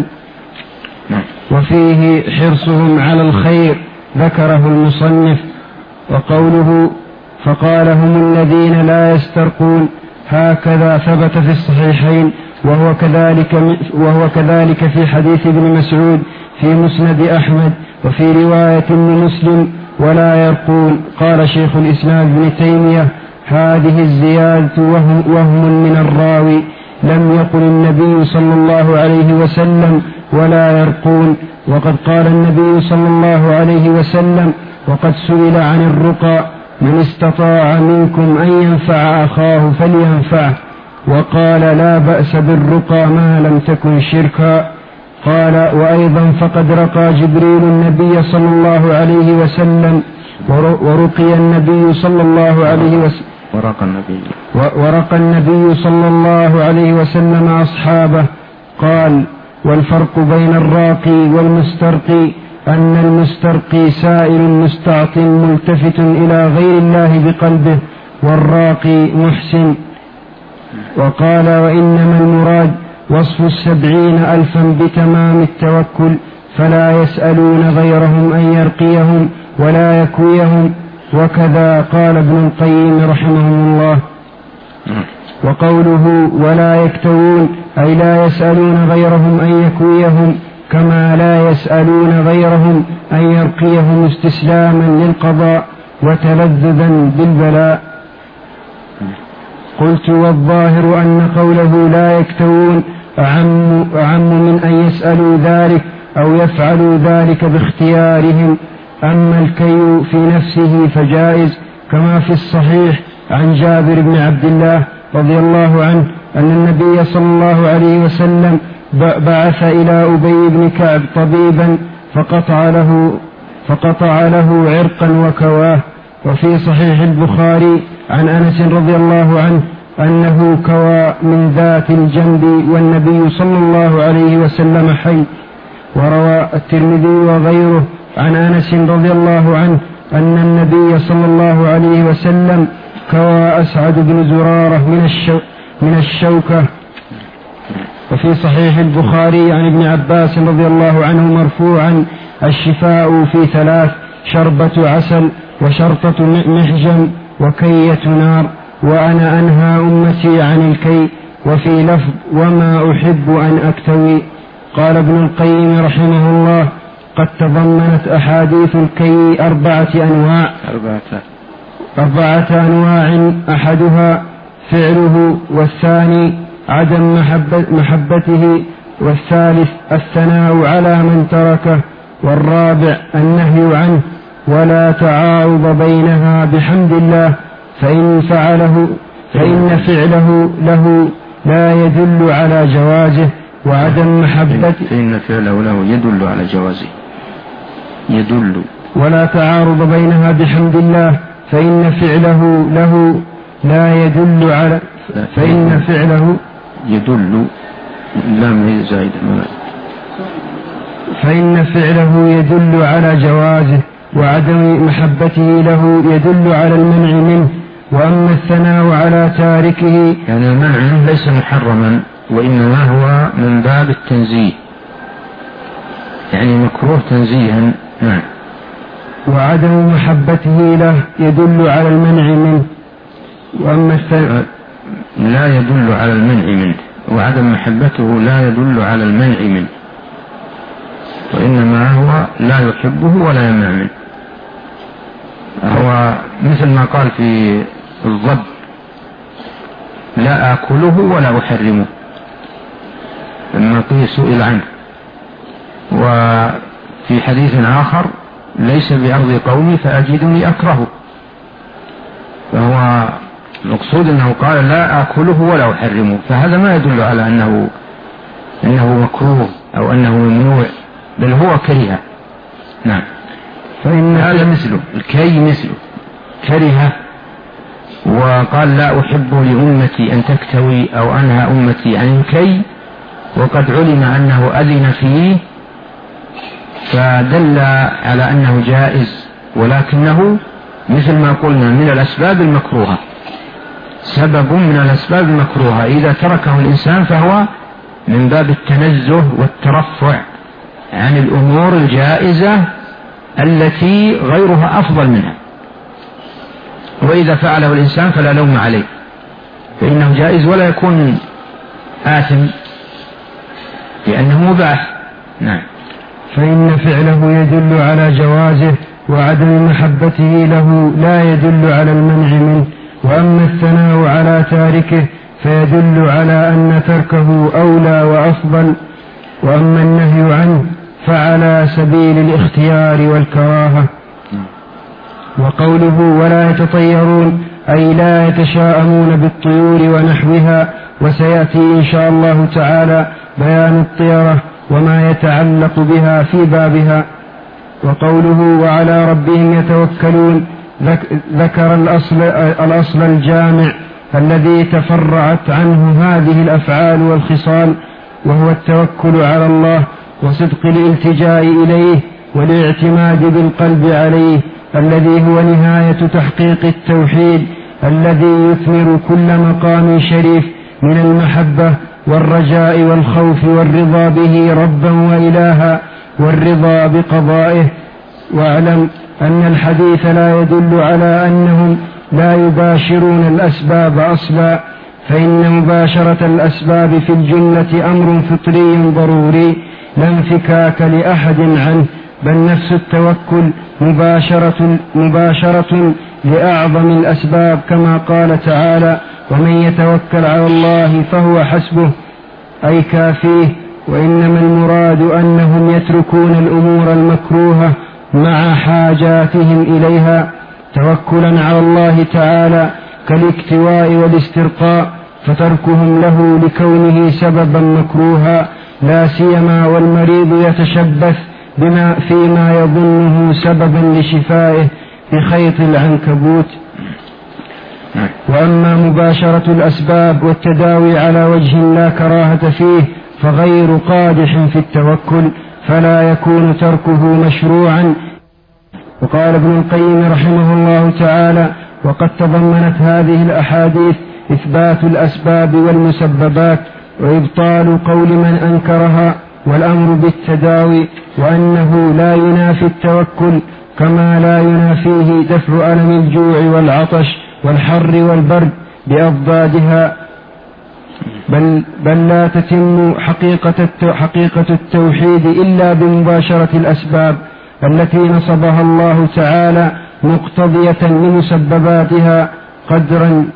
وفيه حرصهم على الخير ذكره المصنف. وقوله فقال هم الذين لا يسترقون، هكذا ثبت في الصحيحين، وهو كذلك في حديث ابن مسعود في مسند أحمد. وفي رواية مسلم ولا يرقون. قال شيخ الإسلام ابن تيمية: هذه الزيادة وهم من الراوي، لم يقل النبي صلى الله عليه وسلم ولا يرقون. وقد قال النبي صلى الله عليه وسلم: وقد سئل عن الرقى: من استطاع منكم أن ينفع أخاه فلينفعه. وقال: لا بأس بالرقى ما لم تكن شركا. قال: وأيضا فقد رقى جبريل النبي صلى الله عليه وسلم، ورقي النبي صلى الله عليه وسلم، ورقى النبي صلى الله عليه وسلم أصحابه. قال: والفرق بين الراقي والمسترقي أن المسترقي سائل مستعط ملتفت إلى غير الله بقلبه، والراقي محسن. وقال: وإنما المراد وصف 70,000 بتمام التوكل، فلا يسألون غيرهم أن يرقيهم ولا يكويهم. وكذا قال ابن القيم رحمه الله. وقوله ولا يكتوون أي لا يسألون غيرهم أن يكويهم، كما لا يسألون غيرهم أن يرقيهم استسلاما للقضاء وتلذذا بالبلاء. قلت: والظاهر أن قوله لا يكتوون أعم من أن يسألوا ذلك أو يفعلوا ذلك باختيارهم. أما الكي في نفسه فجائز، كما في الصحيح عن جابر بن عبد الله رضي الله عنه أن النبي صلى الله عليه وسلم بعث إلى أبي بن كعب طبيبا فقطع له عرقا وكواه. وفي صحيح البخاري عن أنس رضي الله عنه أنه كوى من ذات الجنب والنبي صلى الله عليه وسلم حي. وروى الترمذي وغيره عن أنس رضي الله عنه أن النبي صلى الله عليه وسلم كوى أسعد بن زرارة من الشوكة. وفي صحيح البخاري عن ابن عباس رضي الله عنه مرفوعا: الشفاء في 3: شربة عسل، وشرطة محجم، وكية نار، وأنا أنهى أمتي عن الكي. وفي لفظ: وما أحب أن أكتوي. قال ابن القيم رحمه الله: قد تضمنت أحاديث الكي 4 أنواع: أحدها فعله، والثاني عدم محبته، والثالث الثناء على من تركه، والرابع النهي عنه، ولا تعارض بينها بحمد الله. فإن فعله له لا يدل على جوازه وعدم محبته. فإن فعله له يدل على جوازه يدل، ولا تعارض بينها بحمد الله. فإن فعله له لا يدل على فإن فعله يدل لام زائدة. فإن فعله يدل على جوازه وعدم محبته له يدل على المنع منه. وأما الثناء على تاركه يعني المنع منه ليس محرما، وإنما هو من باب التنزيه، يعني مكروه تنزيها. نعم. وعدم محبته له يدل على المنع منه. وأما الثناء لا يدل على المنع منه، وعدم محبته لا يدل على المنع منه، وإنما هو لا يحبه ولا يمنع منه. هو مثل ما قال في الضب: لا آكله ولا أحرمه، لما قيل سئل عنه. وفي حديث آخر: ليس بأرض قومي فأجدني أكرهه. فهو المقصود أنه قال لا آكله ولا أحرمه، فهذا ما يدل على أنه مكروه أو أنه ممنوع، بل هو كره. نعم. فإن هذا مثله الكي، مثله كره وقال لا أحب لأمتي أن تكتوي أو أنهى أمتي عن الكي، وقد علم أنه أذن فيه، فدل على أنه جائز، ولكنه مثل ما قلنا من الأسباب المكروهة، سبب من الأسباب المكروهة. إذا تركه الإنسان فهو من باب التنزه والترفع عن الأمور الجائزة التي غيرها أفضل منها. وإذا فعله الإنسان فلا لوم عليه، فإنه جائز ولا يكون آثم لأنه مباح. نعم. فإن فعله يدل على جوازه وعدم محبته له لا يدل على المنع منه. وأما الثناء على تاركه فيدل على أن تركه أولى وأفضل. وأما النهي عنه فعلى سبيل الاختيار والكراهة. وقوله ولا يتطيرون أي لا يتشاءمون بالطيور ونحوها، وسيأتي إن شاء الله تعالى بيان الطيرة وما يتعلق بها في بابها. وقوله وعلى ربهم يتوكلون ذكر الأصل الجامع الذي تفرعت عنه هذه الأفعال والخصال، وهو التوكل على الله وصدق الالتجاء إليه والاعتماد بالقلب عليه، الذي هو نهاية تحقيق التوحيد الذي يثمر كل مقام شريف من المحبة والرجاء والخوف والرضا به ربا وإلها والرضا بقضائه. واعلم أن الحديث لا يدل على أنهم لا يباشرون الأسباب أصلا، فإن مباشرة الأسباب في الجملة أمر فطري ضروري لا انفكاك لأحد عنه، بل نفس التوكل مباشرة لأعظم الأسباب، كما قال تعالى ومن يتوكل على الله فهو حسبه أي كافيه. وإنما المراد أنهم يتركون الأمور المكروهة مع حاجاتهم إليها توكلا على الله تعالى كالاكتواء والاسترقاء، فتركهم له لكونه سببا مكروها، لا سيما والمريض يتشبث بما فيما يظنه سببا لشفائه بخيط العنكبوت. وأما مباشرة الأسباب والتداوي على وجه لا كراهة فيه فغير قادح في التوكل، فلا يكون تركه مشروعا. وقال ابن القيم رحمه الله تعالى وقد تضمنت هذه الأحاديث إثبات الأسباب والمسببات وإبطال قول من أنكرها والأمر بالتداوي، وأنه لا ينافي التوكل كما لا ينافيه دفع ألم الجوع والعطش والحر والبرد بأضدادها، بل لا تتم حقيقة التوحيد إلا بمباشرة الأسباب التي نصبها الله تعالى مقتضية لمسبباتها قدرا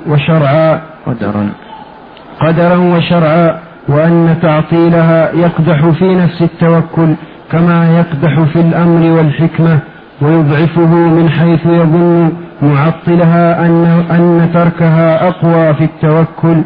وشرعا، وأن تعطيلها يقدح في نفس التوكل كما يقدح في الأمر والحكمة، ويضعفه من حيث يظن معطلها أن تركها أقوى في التوكل،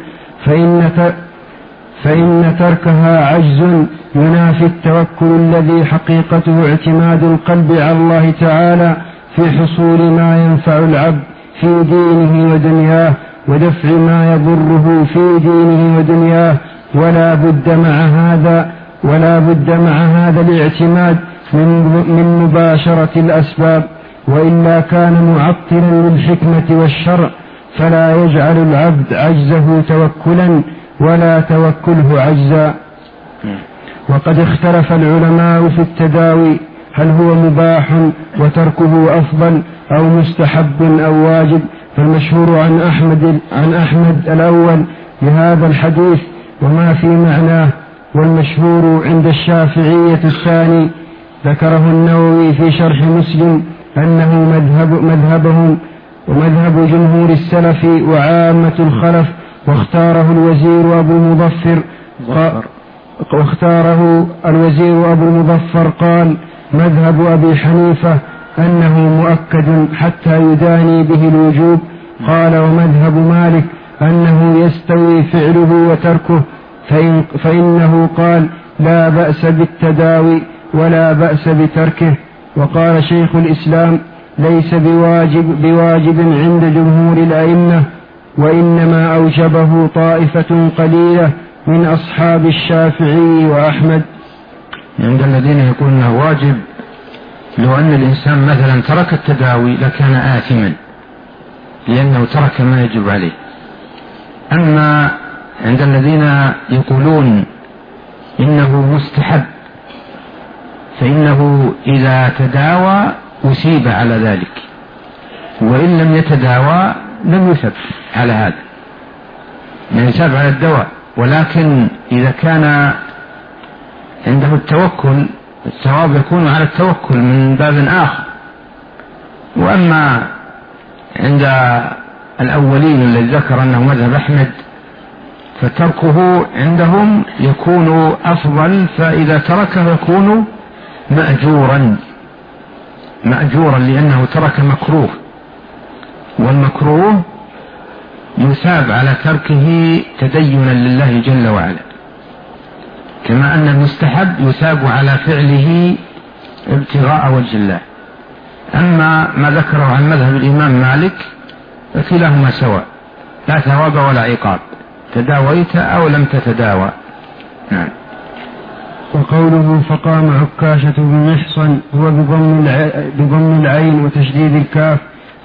فإن تركها عجز ينافي التوكل الذي حقيقته اعتماد القلب على الله تعالى في حصول ما ينفع العبد في دينه ودنياه ودفع ما يضره في دينه ودنياه، ولا بد مع هذا الاعتماد من مباشرة الأسباب، وإلا كان معطلا للحكمة والشرع، فلا يجعل العبد عجزه توكلا ولا توكله عجزا. وقد اختلف العلماء في التداوي، هل هو مباح وتركه أفضل أو مستحب أو واجب؟ فالمشهور عن أحمد الأول بهذا الحديث وما في معناه، والمشهور عند الشافعية الثاني. ذكره النووي في شرح مسلم أنه مذهبهم ومذهب جمهور السلف وعامة الخلف، واختاره الوزير أبو المظفر قال مذهب أبي حنيفة أنه مؤكد حتى يداني به الوجوب. قال ومذهب مالك أنه يستوي فعله وتركه، فإنه قال لا بأس بالتداوي ولا بأس بتركه. وقال شيخ الإسلام ليس بواجب عند جمهور الأئمة، وإنما أوجبه طائفة قليلة من أصحاب الشافعي وأحمد. عند الذين يقول أنه واجب، لو أن الإنسان مثلا ترك التداوي لكان آثما لأنه ترك ما يجب عليه. أما عند الذين يقولون إنه مستحب فإنه إذا تداوى أثيب على ذلك، وإن لم يتداوى لم يثب على هذا، يعني يثاب على الدواء. ولكن إذا كان عنده التوكل الثواب يكون على التوكل من باب آخر. وأما عند الأولين الذي ذكر أنه مذهب أحمد فتركه عندهم يكون أفضل، فإذا تركه يكون مأجورا لأنه ترك مكروه، والمكروه يثاب على تركه تدينا لله جل وعلا، كما أن المستحب يثاب على فعله ابتغاء وجه الله. أما ما ذكره عن مذهب الإمام مالك فكلاهما سواء، لا ثواب ولا عقاب، تداويت أو لم تتداوى. نعم. وقوله فقام عكاشة بمحصن هو بضم العين وتشديد الكاف،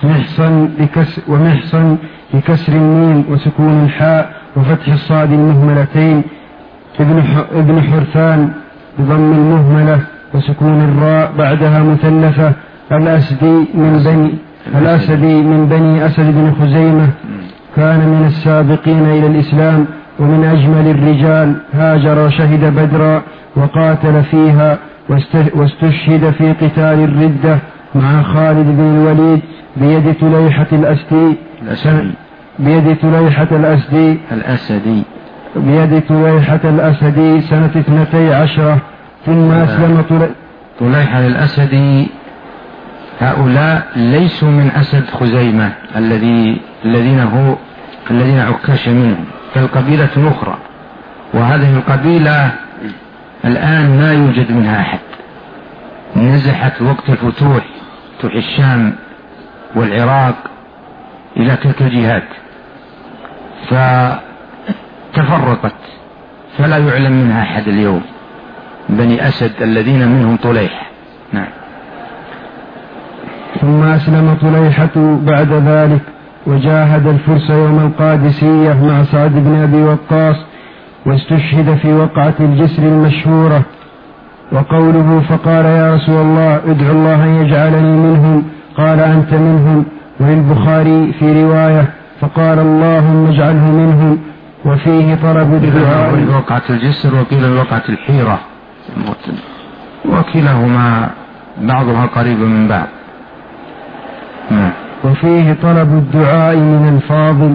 ومحصن بكسر الميم وسكون الحاء وفتح الصاد المهملتين. ابن حرثان بضم المهملة وسكون الراء بعدها مثلثة. الأسدي من بني أسد بن خزيمة، كان من السابقين إلى الإسلام ومن أجمل الرجال، هاجر وشهد بدرا وقاتل فيها، واستشهد في قتال الردة مع خالد بن الوليد بيد تليحة الأسدي سنة 12. ثم أسلم تليحة الأسدي. هؤلاء ليسوا من أسد خزيمة الذين عكاش منهم، فالقبيلة أخرى، وهذه القبيلة الآن ما يوجد منها أحد، نزحت وقت الفتوح الشام والعراق إلى تلك الجهات فتفرقت، فلا يعلم منها أحد اليوم، بني أسد الذين منهم طليح. نعم. ثم أسلم طليحة بعد ذلك وجاهد الفرس يوم القادسية مع سعد بن أبي وقاص، واستشهد في وقعة الجسر المشهورة. وقوله فقال يا رسول الله ادعو الله أن يجعلني منهم، قال أنت منهم. وللبخاري في رواية فقال اللهم اجعله منهم. وفيه طلب الدعاء. وقعة الجسر وقيل وقعة الحيرة، وكلاهما بعضها قريب من بعض. وفيه طلب الدعاء من الفاضل.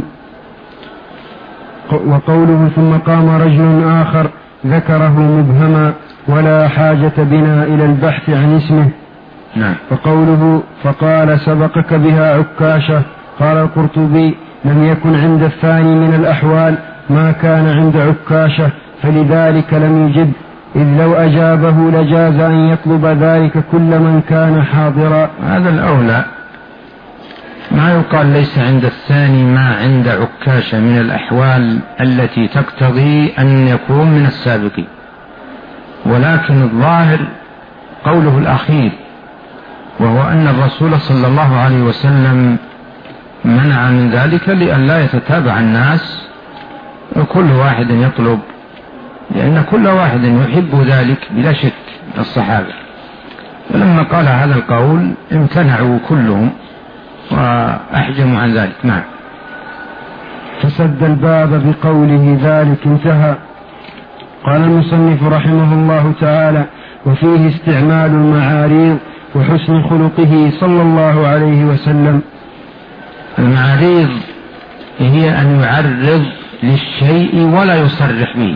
وقوله ثم قام رجل آخر ذكره مبهما، ولا حاجة بنا إلى البحث عن اسمه. نعم. وقوله فقال سبقك بها عكاشة، قال القرطبي لم يكن عند الثاني من الأحوال ما كان عند عكاشة، فلذلك لم يجب، إذ لو أجابه لجاز أن يطلب ذلك كل من كان حاضرا. هذا الأولى، ما يقال ليس عند الثاني ما عند عكاشة من الأحوال التي تقتضي أن يكون من السابقين، ولكن الظاهر قوله الأخير، وهو أن الرسول صلى الله عليه وسلم منع من ذلك لئلا يتتابع الناس وكل واحد يطلب، لأن كل واحد يحب ذلك بلا شك الصحابة، ولما قال هذا القول امتنعوا كلهم وأحجموا عن ذلك. نعم. فسد الباب بقوله ذلك انتهى. قال المصنف رحمه الله تعالى: وفيه استعمال المعاريض وحسن خلقه صلى الله عليه وسلم. المعاريض هي أن يعرض للشيء ولا يصرح به،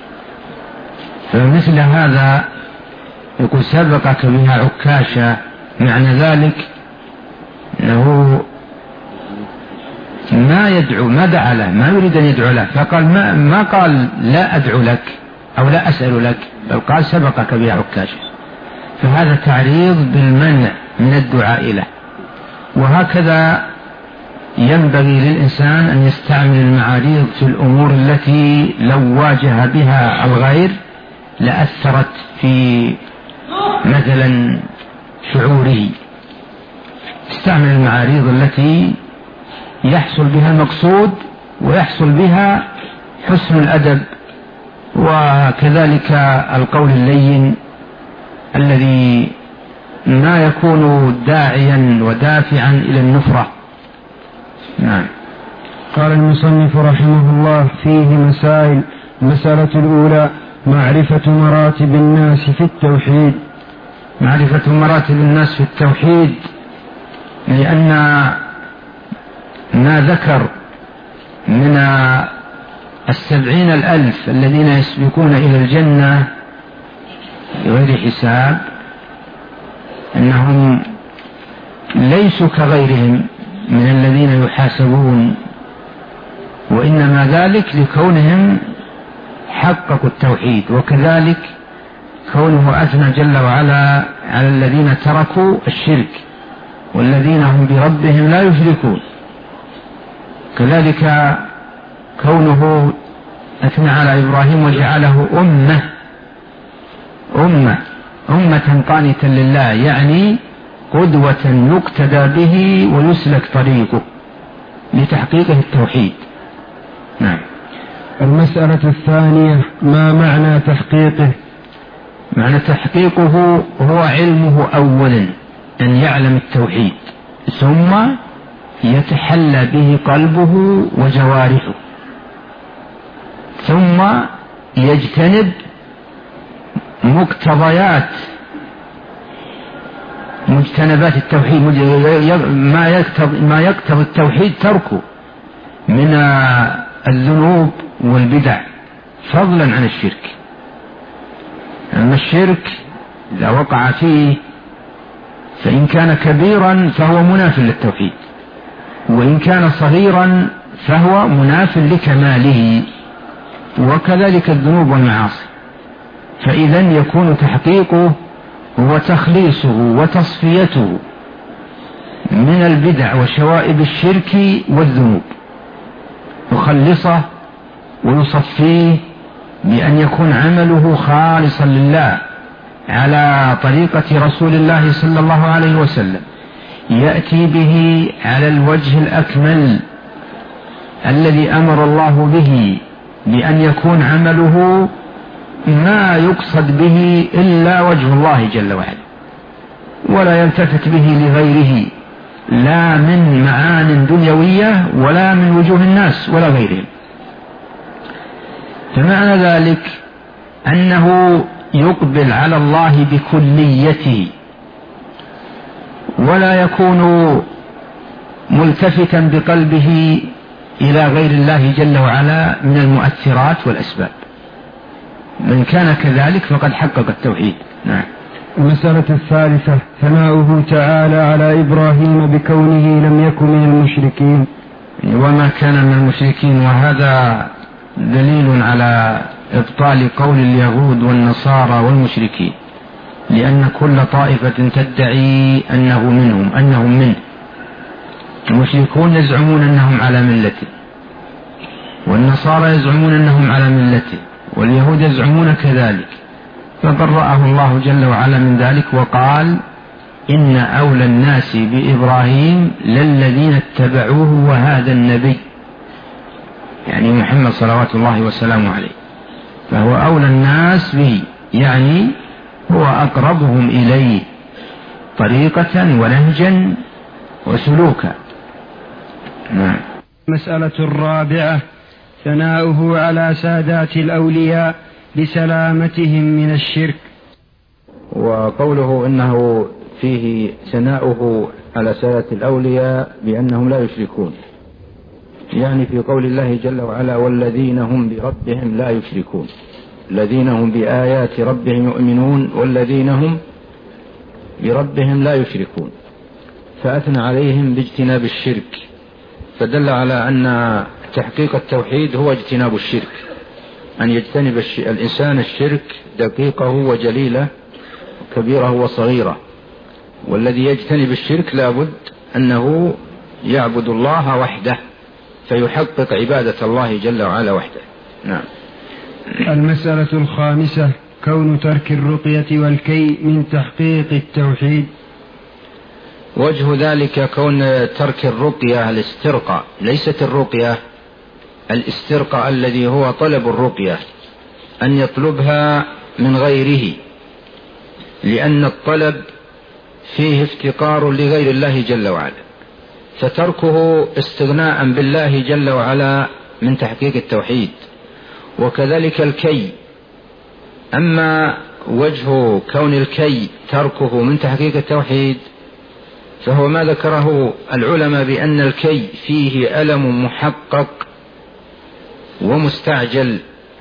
فمثل هذا يقول سبقك بها عكاشة، معنى ذلك أنه ما يدعو، ما دعا له، ما يريد أن يدعو له، فقال ما قال لا أدعو لك أو لا أسأل لك، بل قال سبقك بها عكاشة، فهذا تعريض بالمنع من الدعاء له. وهكذا ينبغي للإنسان أن يستعمل المعاريض في الأمور التي لو واجه بها الغير لأثرت في مثلا شعوره، استعمل المعاريض التي يحصل بها المقصود ويحصل بها حسن الأدب، وكذلك القول اللين الذي ما يكون داعيا ودافعا إلى النفرة. نعم. قال المصنف رحمه الله: فيه مسائل. المسألة الأولى معرفة مراتب الناس في التوحيد. معرفة مراتب الناس في التوحيد، لأن ما ذكر من 70,000 الذين يسبقون إلى الجنة بغير حساب أنهم ليسوا كغيرهم من الذين يحاسبون، وإنما ذلك لكونهم حققوا التوحيد، وكذلك كونه أثنى جل وعلا على الذين تركوا الشرك والذين هم بربهم لا يشركون، كذلك كونه أثنى على إبراهيم وجعله أمة قانتا لله، يعني قدوة يقتدى به ويسلك طريقه لتحقيقه التوحيد. نعم. المسألة الثانية ما معنى تحقيقه؟ معنى تحقيقه هو علمه أولا، أن يعلم التوحيد، ثم يتحلى به قلبه وجوارحه، ثم يجتنب مجتنبات التوحيد، ما يقتضي التوحيد تركه من الذنوب والبدع، فضلا عن الشرك. أما الشرك إذا وقع فيه فإن كان كبيرا فهو مناف للتوحيد، وإن كان صغيرا فهو مناف لكماله، وكذلك الذنوب والمعاصي. فإذا يكون تحقيقه هو تخليصه وتصفيته من البدع وشوائب الشرك والذنوب، يخلصه ويصفيه بأن يكون عمله خالصا لله على طريقة رسول الله صلى الله عليه وسلم، يأتي به على الوجه الأكمل الذي أمر الله به، بأن يكون عمله ما يقصد به إلا وجه الله جل وعلا، ولا يلتفت به لغيره، لا من معان دنيوية ولا من وجوه الناس ولا غيرهم. فمعنى ذلك أنه يقبل على الله بكليته، ولا يكون ملتفتا بقلبه إلى غير الله جل وعلا من المؤثرات والأسباب. من كان كذلك فقد حقق التوحيد. نعم. المسألة الثالثة ثناؤه تعالى على إبراهيم بكونه لم يكن من المشركين. وما كان من المشركين، وهذا دليل على إبطال قول اليهود والنصارى والمشركين، لأن كل طائفة تدعي أنهم منه. المشركون يزعمون أنهم على ملته، والنصارى يزعمون أنهم على ملته، واليهود يزعمون كذلك، فبرأه الله جل وعلا من ذلك وقال: إن أولى الناس بإبراهيم للذين اتبعوه وهذا النبي، يعني محمد صلوات الله وسلامه عليه، فهو أولى الناس به، يعني هو أقربهم إليه طريقة ونهجا وسلوكا. نعم. المسألة الرابعة ثناؤه على سادات الأولياء لسلامتهم من الشرك. وقوله إنه فيه ثناؤه على سادات الأولياء بأنهم لا يشركون، يعني في قول الله جل وعلا: والذين هم بربهم لا يشركون، الذين هم بآيات ربهم يؤمنون والذين هم بربهم لا يشركون، فأثنى عليهم باجتناب الشرك، فدل على أن تحقيق التوحيد هو اجتناب الشرك، أن يجتنب الإنسان الشرك دقيقه وجليله كبيره وصغيره، والذي يجتنب الشرك لابد أنه يعبد الله وحده فيحقق عبادة الله جل وعلا وحده. نعم. المسألة الخامسة كون ترك الرقية والكي من تحقيق التوحيد. وجه ذلك كون ترك الرقية الاسترقاء، ليست الرقية الاسترقاء الذي هو طلب الرقية، أن يطلبها من غيره، لأن الطلب فيه افتقار لغير الله جل وعلا، فتركه استغناء بالله جل وعلا من تحقيق التوحيد. وكذلك الكي، أما وجه كون الكي تركه من تحقيق التوحيد فهو ما ذكره العلماء بأن الكي فيه ألم محقق ومستعجل،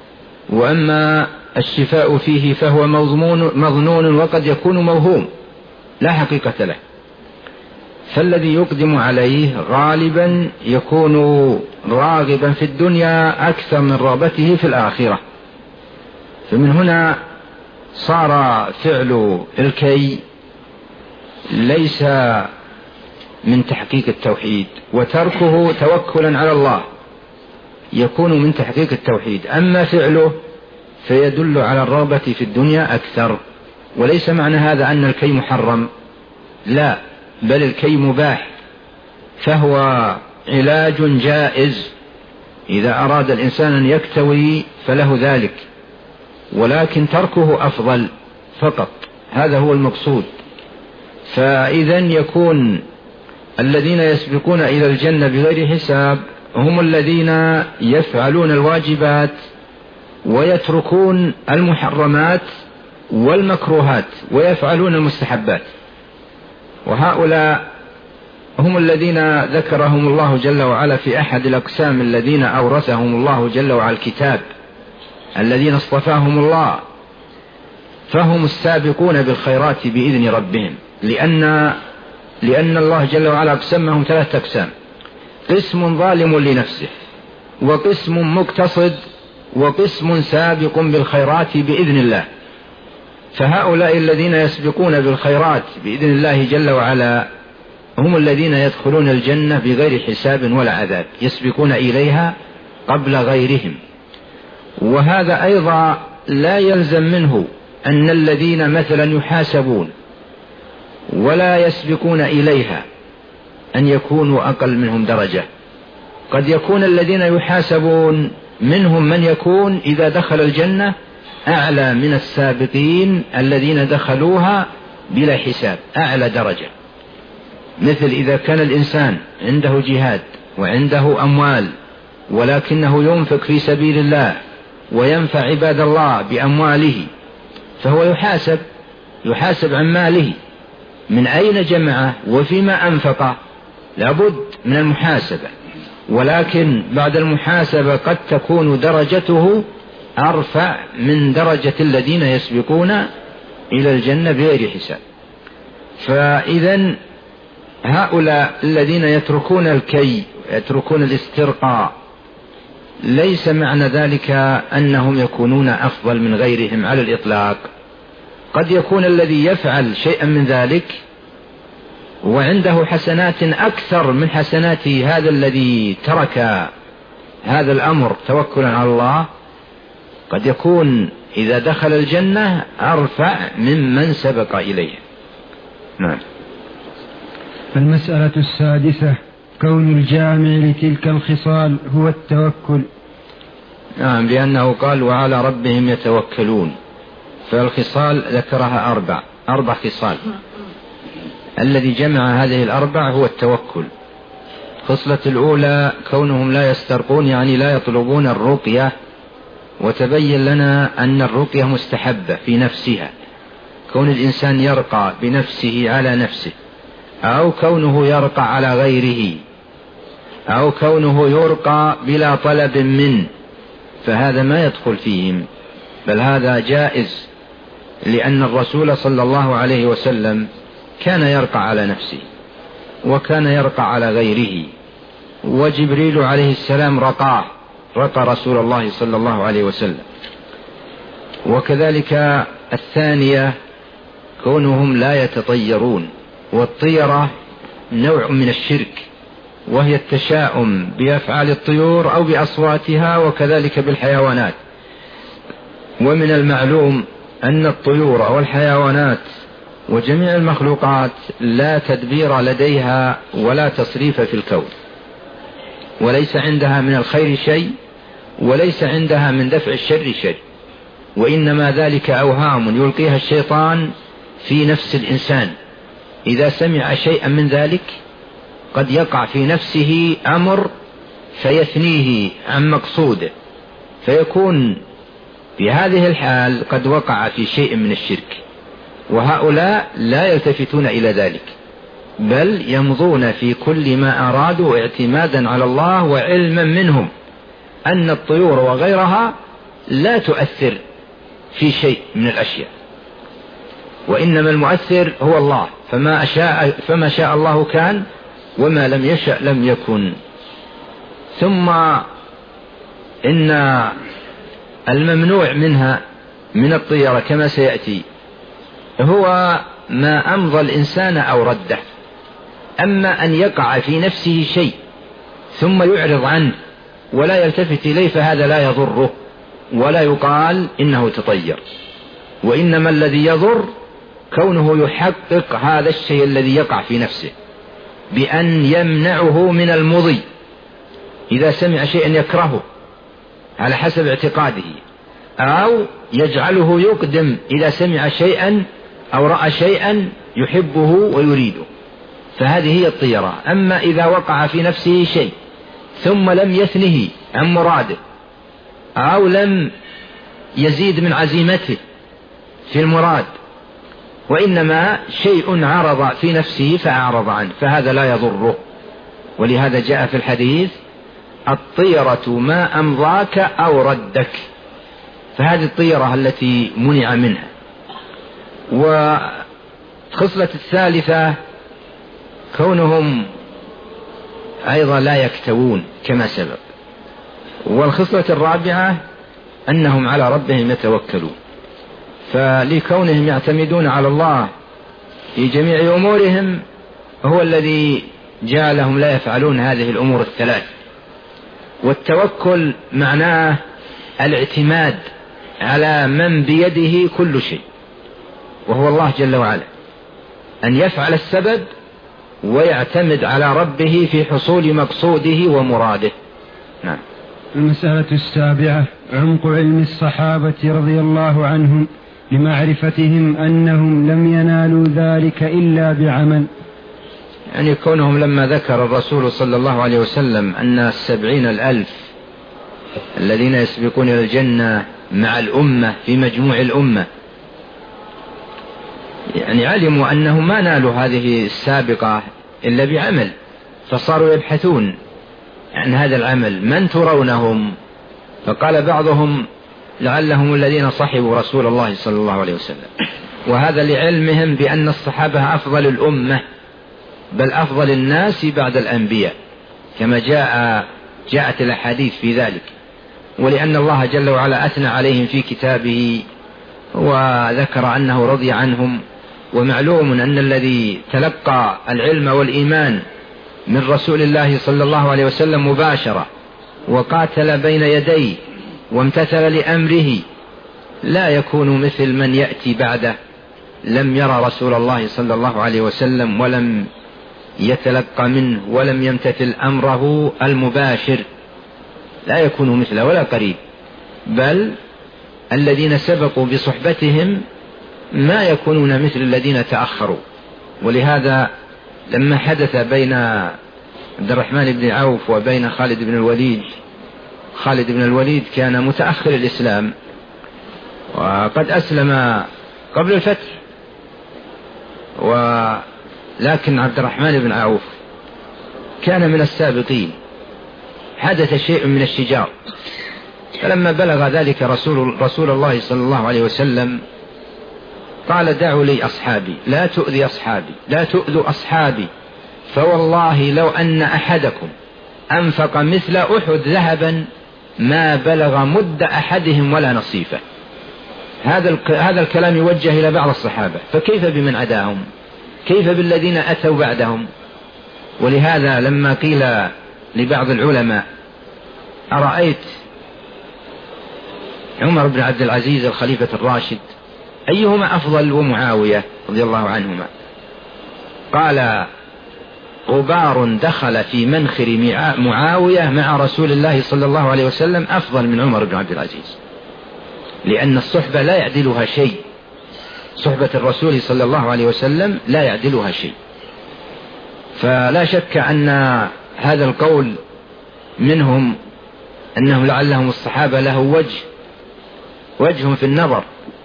وأما الشفاء فيه فهو مظنون وقد يكون موهوم لا حقيقة له، فالذي يقدم عليه غالبا يكون راغبا في الدنيا أكثر من رغبته في الآخرة، فمن هنا صار فعل الكي ليس من تحقيق التوحيد، وتركه توكلا على الله يكون من تحقيق التوحيد، أما فعله فيدل على الرغبة في الدنيا أكثر. وليس معنى هذا أن الكي محرم، لا، بل الكي مباح، فهو علاج جائز، إذا أراد الإنسان أن يكتوي فله ذلك، ولكن تركه أفضل فقط، هذا هو المقصود. فإذا يكون الذين يسبقون إلى الجنة بغير حساب هم الذين يفعلون الواجبات ويتركون المحرمات والمكروهات ويفعلون المستحبات، وهؤلاء هم الذين ذكرهم الله جل وعلا في أحد الأقسام الذين أورثهم الله جل وعلا الكتاب، الذين اصطفاهم الله، فهم السابقون بالخيرات بإذن ربهم، لأن الله جل وعلا أقسمهم 3 أقسام: قسم ظالم لنفسه، وقسم مقتصد، وقسم سابق بالخيرات بإذن الله. فهؤلاء الذين يسبقون بالخيرات بإذن الله جل وعلا هم الذين يدخلون الجنة بغير حساب ولا عذاب، يسبقون إليها قبل غيرهم. وهذا أيضا لا يلزم منه أن الذين مثلا يحاسبون ولا يسبقون إليها أن يكونوا أقل منهم درجة، قد يكون الذين يحاسبون منهم من يكون إذا دخل الجنة أعلى من السابقين الذين دخلوها بلا حساب، أعلى درجة. مثل إذا كان الإنسان عنده جهاد وعنده أموال ولكنه ينفق في سبيل الله وينفع عباد الله بأمواله، فهو يحاسب عن ماله، من أين جمعه وفيما أنفقه، لابد من المحاسبة. ولكن بعد المحاسبة قد تكون درجته أرفع من درجة الذين يسبقون إلى الجنة بغير حساب. فإذا هؤلاء الذين يتركون الكي يتركون الاسترقاء ليس معنى ذلك أنهم يكونون أفضل من غيرهم على الإطلاق. قد يكون الذي يفعل شيئا من ذلك وعنده حسنات أكثر من حسنات هذا الذي ترك هذا الأمر توكلا على الله، قد يكون إذا دخل الجنة أرفع ممن سبق إليه. نعم. المسألة السادسة كون الجامع لتلك الخصال هو التوكل. نعم، لأنه قال وعلى ربهم يتوكلون، فالخصال ذكرها أربع خصال. الذي جمع هذه الأربع هو التوكل. الخصلة الأولى كونهم لا يسترقون، يعني لا يطلبون الرقية، وتبين لنا أن الرقية مستحبة في نفسها، كون الإنسان يرقى بنفسه على نفسه، أو كونه يرقى على غيره، أو كونه يرقى بلا طلب منه، فهذا ما يدخل فيهم، بل هذا جائز، لأن الرسول صلى الله عليه وسلم كان يرقى على نفسه وكان يرقى على غيره، وجبريل عليه السلام رقى رسول الله صلى الله عليه وسلم. وكذلك الثانية كونهم لا يتطيرون، والطيرة نوع من الشرك، وهي التشاؤم بأفعال الطيور أو بأصواتها، وكذلك بالحيوانات. ومن المعلوم أن الطيور والحيوانات وجميع المخلوقات لا تدبير لديها ولا تصريف في الكون، وليس عندها من الخير شيء وليس عندها من دفع الشر شيء، وإنما ذلك أوهام يلقيها الشيطان في نفس الإنسان. إذا سمع شيئا من ذلك قد يقع في نفسه أمر فيثنيه عن مقصوده، فيكون في هذه الحال قد وقع في شيء من الشرك. وهؤلاء لا يلتفتون إلى ذلك، بل يمضون في كل ما أرادوا اعتمادا على الله، وعلما منهم أن الطيور وغيرها لا تؤثر في شيء من الأشياء، وإنما المؤثر هو الله، فما شاء الله كان وما لم يشأ لم يكن. ثم إن الممنوع منها من الطيرة كما سيأتي هو ما أمضى الإنسان أو رده. أما أن يقع في نفسه شيء ثم يعرض عنه ولا يلتفت إليه فهذا لا يضره ولا يقال إنه تطير، وإنما الذي يضر كونه يحقق هذا الشيء الذي يقع في نفسه بأن يمنعه من المضي. إذا سمع شيئا يكرهه على حسب اعتقاده، أو يجعله يقدم إذا سمع شيئا أو رأى شيئا يحبه ويريده، فهذه هي الطيرة. أما إذا وقع في نفسه شيء ثم لم يثنه عن مراده أو لم يزيد من عزيمته في المراد، وإنما شيء عرض في نفسه فأعرض عنه، فهذا لا يضره. ولهذا جاء في الحديث الطيرة ما أمضاك أو ردك، فهذه الطيرة التي منع منها. والخصلة الثالثة كونهم أيضا لا يكتوون كما سبق. والخصلة الرابعة أنهم على ربهم يتوكلون، فلكونهم يعتمدون على الله في جميع أمورهم هو الذي جعلهم لا يفعلون هذه الأمور الثلاث. والتوكل معناه الاعتماد على من بيده كل شيء، وهو الله جل وعلا، أن يفعل السبب ويعتمد على ربه في حصول مقصوده ومراده. نعم. المسألة السابعة عمق علم الصحابة رضي الله عنهم لمعرفتهم أنهم لم ينالوا ذلك إلا بعمل، يعني كونهم لما ذكر الرسول صلى الله عليه وسلم أن 70,000 الذين يسبقون إلى الجنة مع الأمة في مجموع الأمة، يعني علموا أنهم ما نالوا هذه السابقة إلا بعمل، فصاروا يبحثون عن هذا العمل من ترونهم، فقال بعضهم لعلهم الذين صحبوا رسول الله صلى الله عليه وسلم، وهذا لعلمهم بأن الصحابة أفضل الأمة، بل أفضل الناس بعد الأنبياء، كما جاءت الأحاديث في ذلك، ولأن الله جل وعلا أثنى عليهم في كتابه وذكر أنه رضي عنهم. ومعلوم أن الذي تلقى العلم والإيمان من رسول الله صلى الله عليه وسلم مباشرة وقاتل بين يديه وامتثل لأمره لا يكون مثل من يأتي بعده لم يرى رسول الله صلى الله عليه وسلم ولم يتلقى منه ولم يمتثل أمره المباشر، لا يكون مثله ولا قريب، بل الذين سبقوا بصحبتهم ما يكونون مثل الذين تأخروا. ولهذا لما حدث بين عبد الرحمن بن عوف وبين خالد بن الوليد، خالد بن الوليد كان متأخر الإسلام وقد أسلم قبل الفتح، ولكن عبد الرحمن بن عوف كان من السابقين، حدث شيء من الشجار، فلما بلغ ذلك رسول الله صلى الله عليه وسلم قال دعوا لي أصحابي، لا تؤذي أصحابي، لا تؤذوا أصحابي، فوالله لو أن أحدكم أنفق مثل أحد ذهبا ما بلغ مد أحدهم ولا نصيفه. هذا الكلام يوجه إلى بعض الصحابة، فكيف بمن عداهم؟ كيف بالذين أتوا بعدهم؟ ولهذا لما قيل لبعض العلماء أرأيت عمر بن عبد العزيز الخليفة الراشد أيهما أفضل ومعاوية رضي الله عنهما؟ قال غبار دخل في منخر معاوية مع رسول الله صلى الله عليه وسلم أفضل من عمر بن عبد العزيز، لأن الصحبة لا يعدلها شيء، صحبة الرسول صلى الله عليه وسلم لا يعدلها شيء. فلا شك أن هذا القول منهم أنه لعلهم الصحابة له وجه في النظر.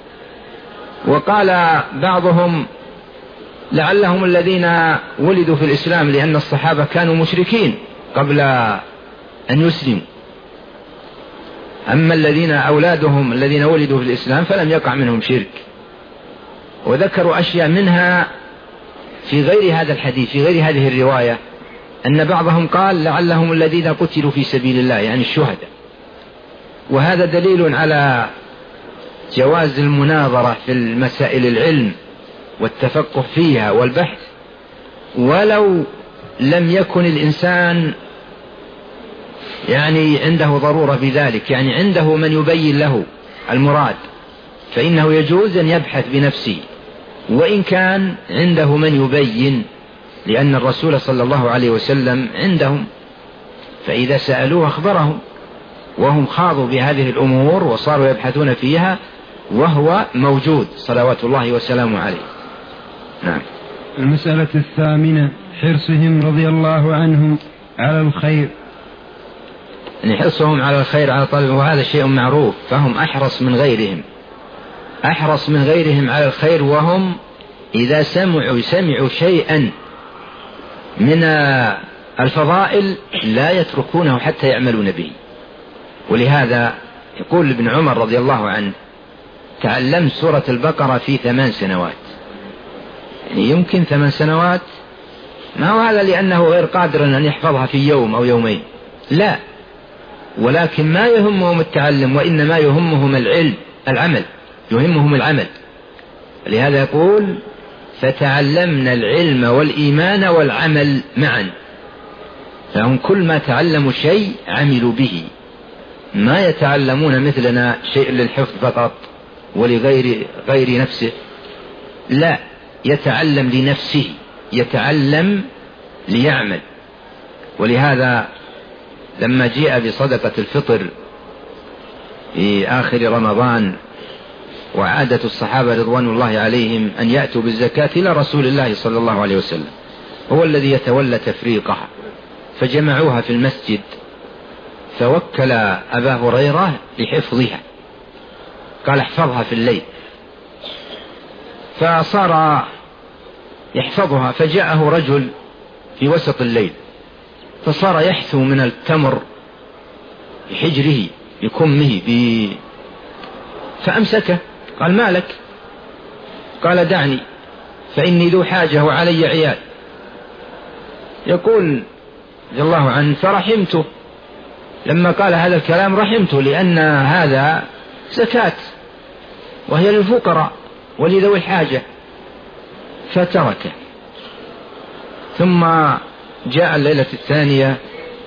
وقال بعضهم لعلهم الذين ولدوا في الإسلام، لأن الصحابة كانوا مشركين قبل أن يسلموا، أما الذين أولادهم الذين ولدوا في الإسلام فلم يقع منهم شرك. وذكروا أشياء منها في غير هذا الحديث، في غير هذه الرواية، أن بعضهم قال لعلهم الذين قتلوا في سبيل الله، يعني الشهداء. وهذا دليل على جواز المناظرة في المسائل العلم والتفقه فيها والبحث، ولو لم يكن الإنسان يعني عنده ضرورة في ذلك، يعني عنده من يبين له المراد، فإنه يجوز أن يبحث بنفسه وإن كان عنده من يبين، لأن الرسول صلى الله عليه وسلم عندهم، فإذا سألوه أخبرهم، وهم خاضوا بهذه الأمور وصاروا يبحثون فيها وهو موجود صلوات الله وسلامه عليه. نعم. المسألة الثامنة حرصهم رضي الله عنهم على الخير. يعني حرصهم على الخير على طلب، وهذا شيء معروف، فهم أحرص من غيرهم على الخير، وهم إذا سمعوا شيئا من الفضائل لا يتركونه حتى يعملون به. ولهذا يقول ابن عمر رضي الله عنه تعلمت سورة البقرة في 8 سنوات، يعني يمكن 8 سنوات، ما هو هذا لأنه غير قادر أن يحفظها في يوم أو يومين، لا، ولكن ما يهمهم التعلم، وإنما يهمهم العمل. لهذا يقول فتعلمنا العلم والإيمان والعمل معا، فهم كل ما تعلموا شيء عملوا به، ما يتعلمون مثلنا شيء للحفظ فقط ولغير نفسه، لا، يتعلم لنفسه، يتعلم ليعمل. ولهذا لما جاء بصدقة الفطر في آخر رمضان، وعادة الصحابة رضوان الله عليهم أن يأتوا بالزكاة إلى رسول الله صلى الله عليه وسلم، هو الذي يتولى تفريقها، فجمعوها في المسجد، فوكل أبا هريرة لحفظها، قال احفظها في الليل، فصار يحفظها، فجاءه رجل في وسط الليل فصار يحثو من التمر بحجره بكمه فأمسكه، قال ما لك؟ فقال دعني فإني ذو حاجة وعلي عيال. يقول رضي الله عنه فرحمته لما قال هذا الكلام، رحمته لأن هذا زكاة وهي للفقراء ولذوي الحاجة، فتركه. ثم جاء الليلة الثانية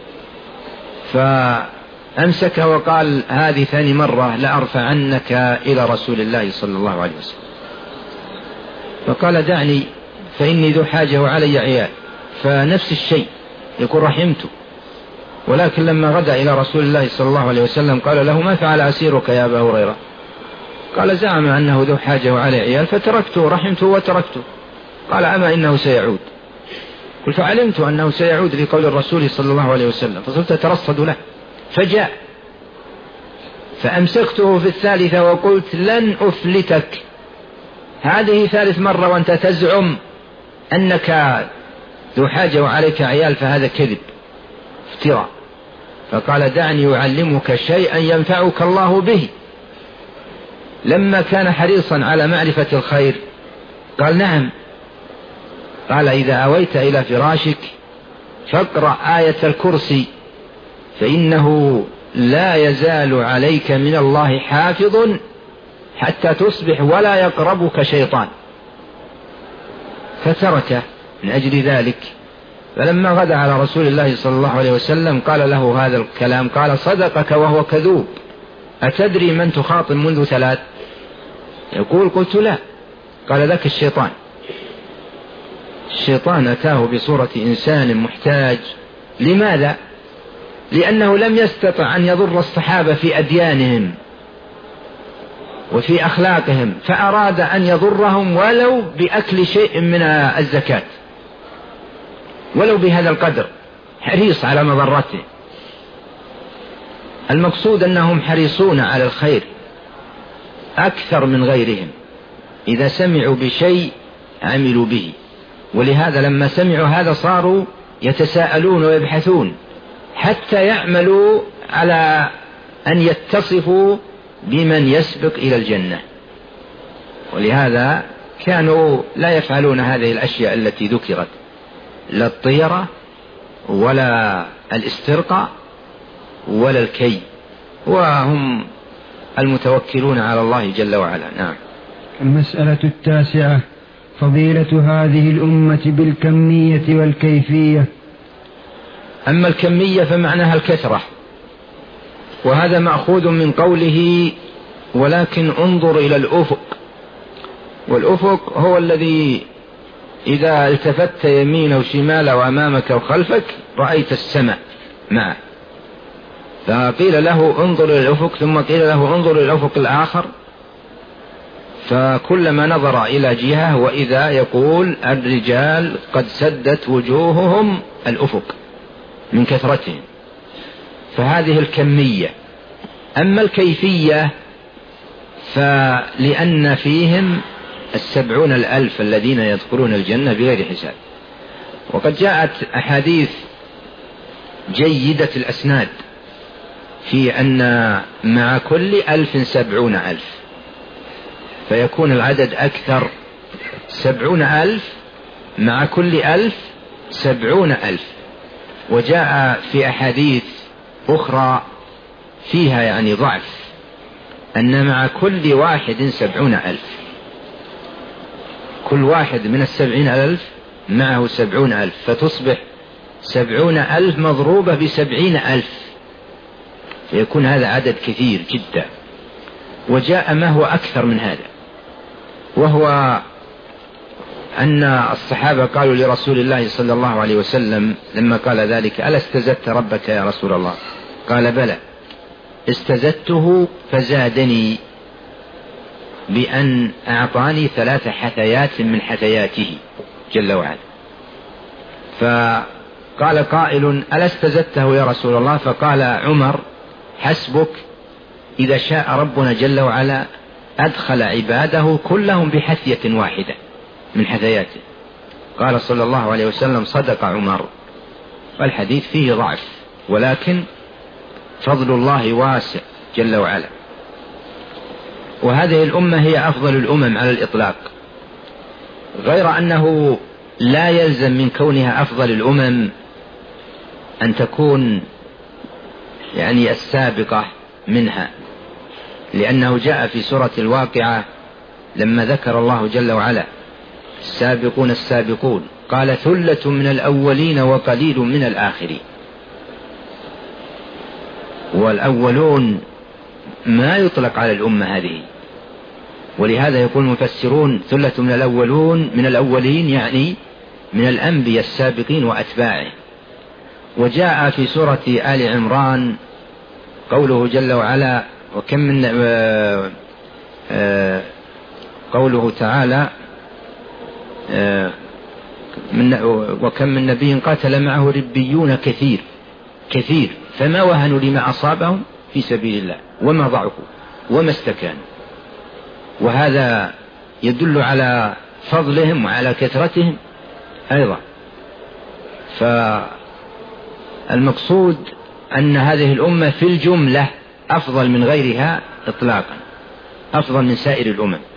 فأمسك وقال هذه ثاني مرة لأرفعنك إلى رسول الله صلى الله عليه وسلم. فقال دعني فإني ذو حاجة وعلي عيال، فنفس الشيء يقول رحمته. ولكن لما غدا إلى رسول الله صلى الله عليه وسلم قال له ما فعل أسيرك يا أبا هريرة؟ قال زعم أنه ذو حاجة وعلي عيال فتركته، رحمته وتركته. قال أما إنه سيعود. قل فعلمت أنه سيعود لقول الرسول صلى الله عليه وسلم، فصرت أترصد له فجاء، فأمسكته في الثالثة وقلت لن أفلتك، هذه ثالث مرة وأنت تزعم أنك ذو حاجة وعليك عيال، فهذا كذب افتراء. فقال دعني أعلمك شيئا ينفعك الله به. لما كان حريصا على معرفة الخير قال نعم. قال إذا أويت إلى فراشك فاقرأ آية الكرسي فإنه لا يزال عليك من الله حافظ حتى تصبح ولا يقربك شيطان. فتركه من أجل ذلك. فلما غدا على رسول الله صلى الله عليه وسلم قال له هذا الكلام، قال صدقك وهو كذوب، أتدري من تخاطب منذ 3؟ يقول قلت لا. قال ذاك الشيطان. الشيطان أتاه بصورة إنسان محتاج. لماذا؟ لأنه لم يستطع أن يضر الصحابة في أديانهم وفي أخلاقهم، فأراد أن يضرهم ولو بأكل شيء من الزكاة، ولو بهذا القدر، حريص على مضرته. المقصود أنهم حريصون على الخير أكثر من غيرهم، إذا سمعوا بشيء عملوا به. ولهذا لما سمعوا هذا صاروا يتساءلون ويبحثون حتى يعملوا على أن يتصفوا بمن يسبق إلى الجنة. ولهذا كانوا لا يفعلون هذه الأشياء التي ذكرت، لا الطيرة ولا الاسترقاء ولا الكي، وهم المتوكلون على الله جل وعلا. نعم. المسألة 9: فضيلة هذه الأمة بالكمية والكيفية. أما الكمية فمعناها الكثرة، وهذا مأخوذ من قوله ولكن انظر إلى الأفق. والأفق هو الذي إذا التفت يمين وشمال وأمامك وخلفك رأيت السماء معه. فقيل له انظر إلى الأفق، ثم قيل له انظر إلى الأفق الآخر، فكلما نظر إلى جهة وإذا يقول الرجال قد سدت وجوههم الأفق من كثرتهم. فهذه الكمية. أما الكيفية فلأن فيهم 70,000 الذين يدخلون الجنة بغير حساب. وقد جاءت أحاديث جيدة الأسناد في أن مع كل 1000 70,000، فيكون العدد أكثر. 70,000 مع كل 1000 70,000. وجاء في أحاديث أخرى فيها يعني ضعف أن مع كل واحد 70,000، كل واحد من 70,000 معه 70,000، فتصبح 70,000 مضروبة ب70,000، فيكون هذا عدد كثير جدا. وجاء ما هو أكثر من هذا، وهو أن الصحابة قالوا لرسول الله صلى الله عليه وسلم لما قال ذلك ألا استزدت ربك يا رسول الله؟ قال بلى استزدته فزادني بأن أعطاني 3 حثيات من حثياته جل وعلا. فقال قائل ألا استزدته يا رسول الله؟ فقال عمر حسبك، إذا شاء ربنا جل وعلا أدخل عباده كلهم بحثية واحدة من حثياته. قال صلى الله عليه وسلم صدق عمر. والحديث فيه ضعف، ولكن فضل الله واسع جل وعلا. وهذه الأمة هي أفضل الأمم على الإطلاق، غير أنه لا يلزم من كونها أفضل الأمم أن تكون يعني السابقة منها، لأنه جاء في سورة الواقعة لما ذكر الله جل وعلا السابقون السابقون قال ثلة من الأولين وقليل من الآخرين. والأولون ما يطلق على الأمة هذه، ولهذا يقول المفسرون ثلة من الأولين يعني من الأنبياء السابقين وأتباعه. وجاء في سورة آل عمران قوله جل وعلا وكم من قوله تعالى وكم من نبي قاتل معه ربيون كثير فما وهنوا لما أصابهم في سبيل الله وما ضعفوا وما استكانوا. وهذا يدل على فضلهم وعلى كثرتهم أيضا. فالمقصود أن هذه الأمة في الجملة أفضل من غيرها إطلاقا، أفضل من سائر الأمم.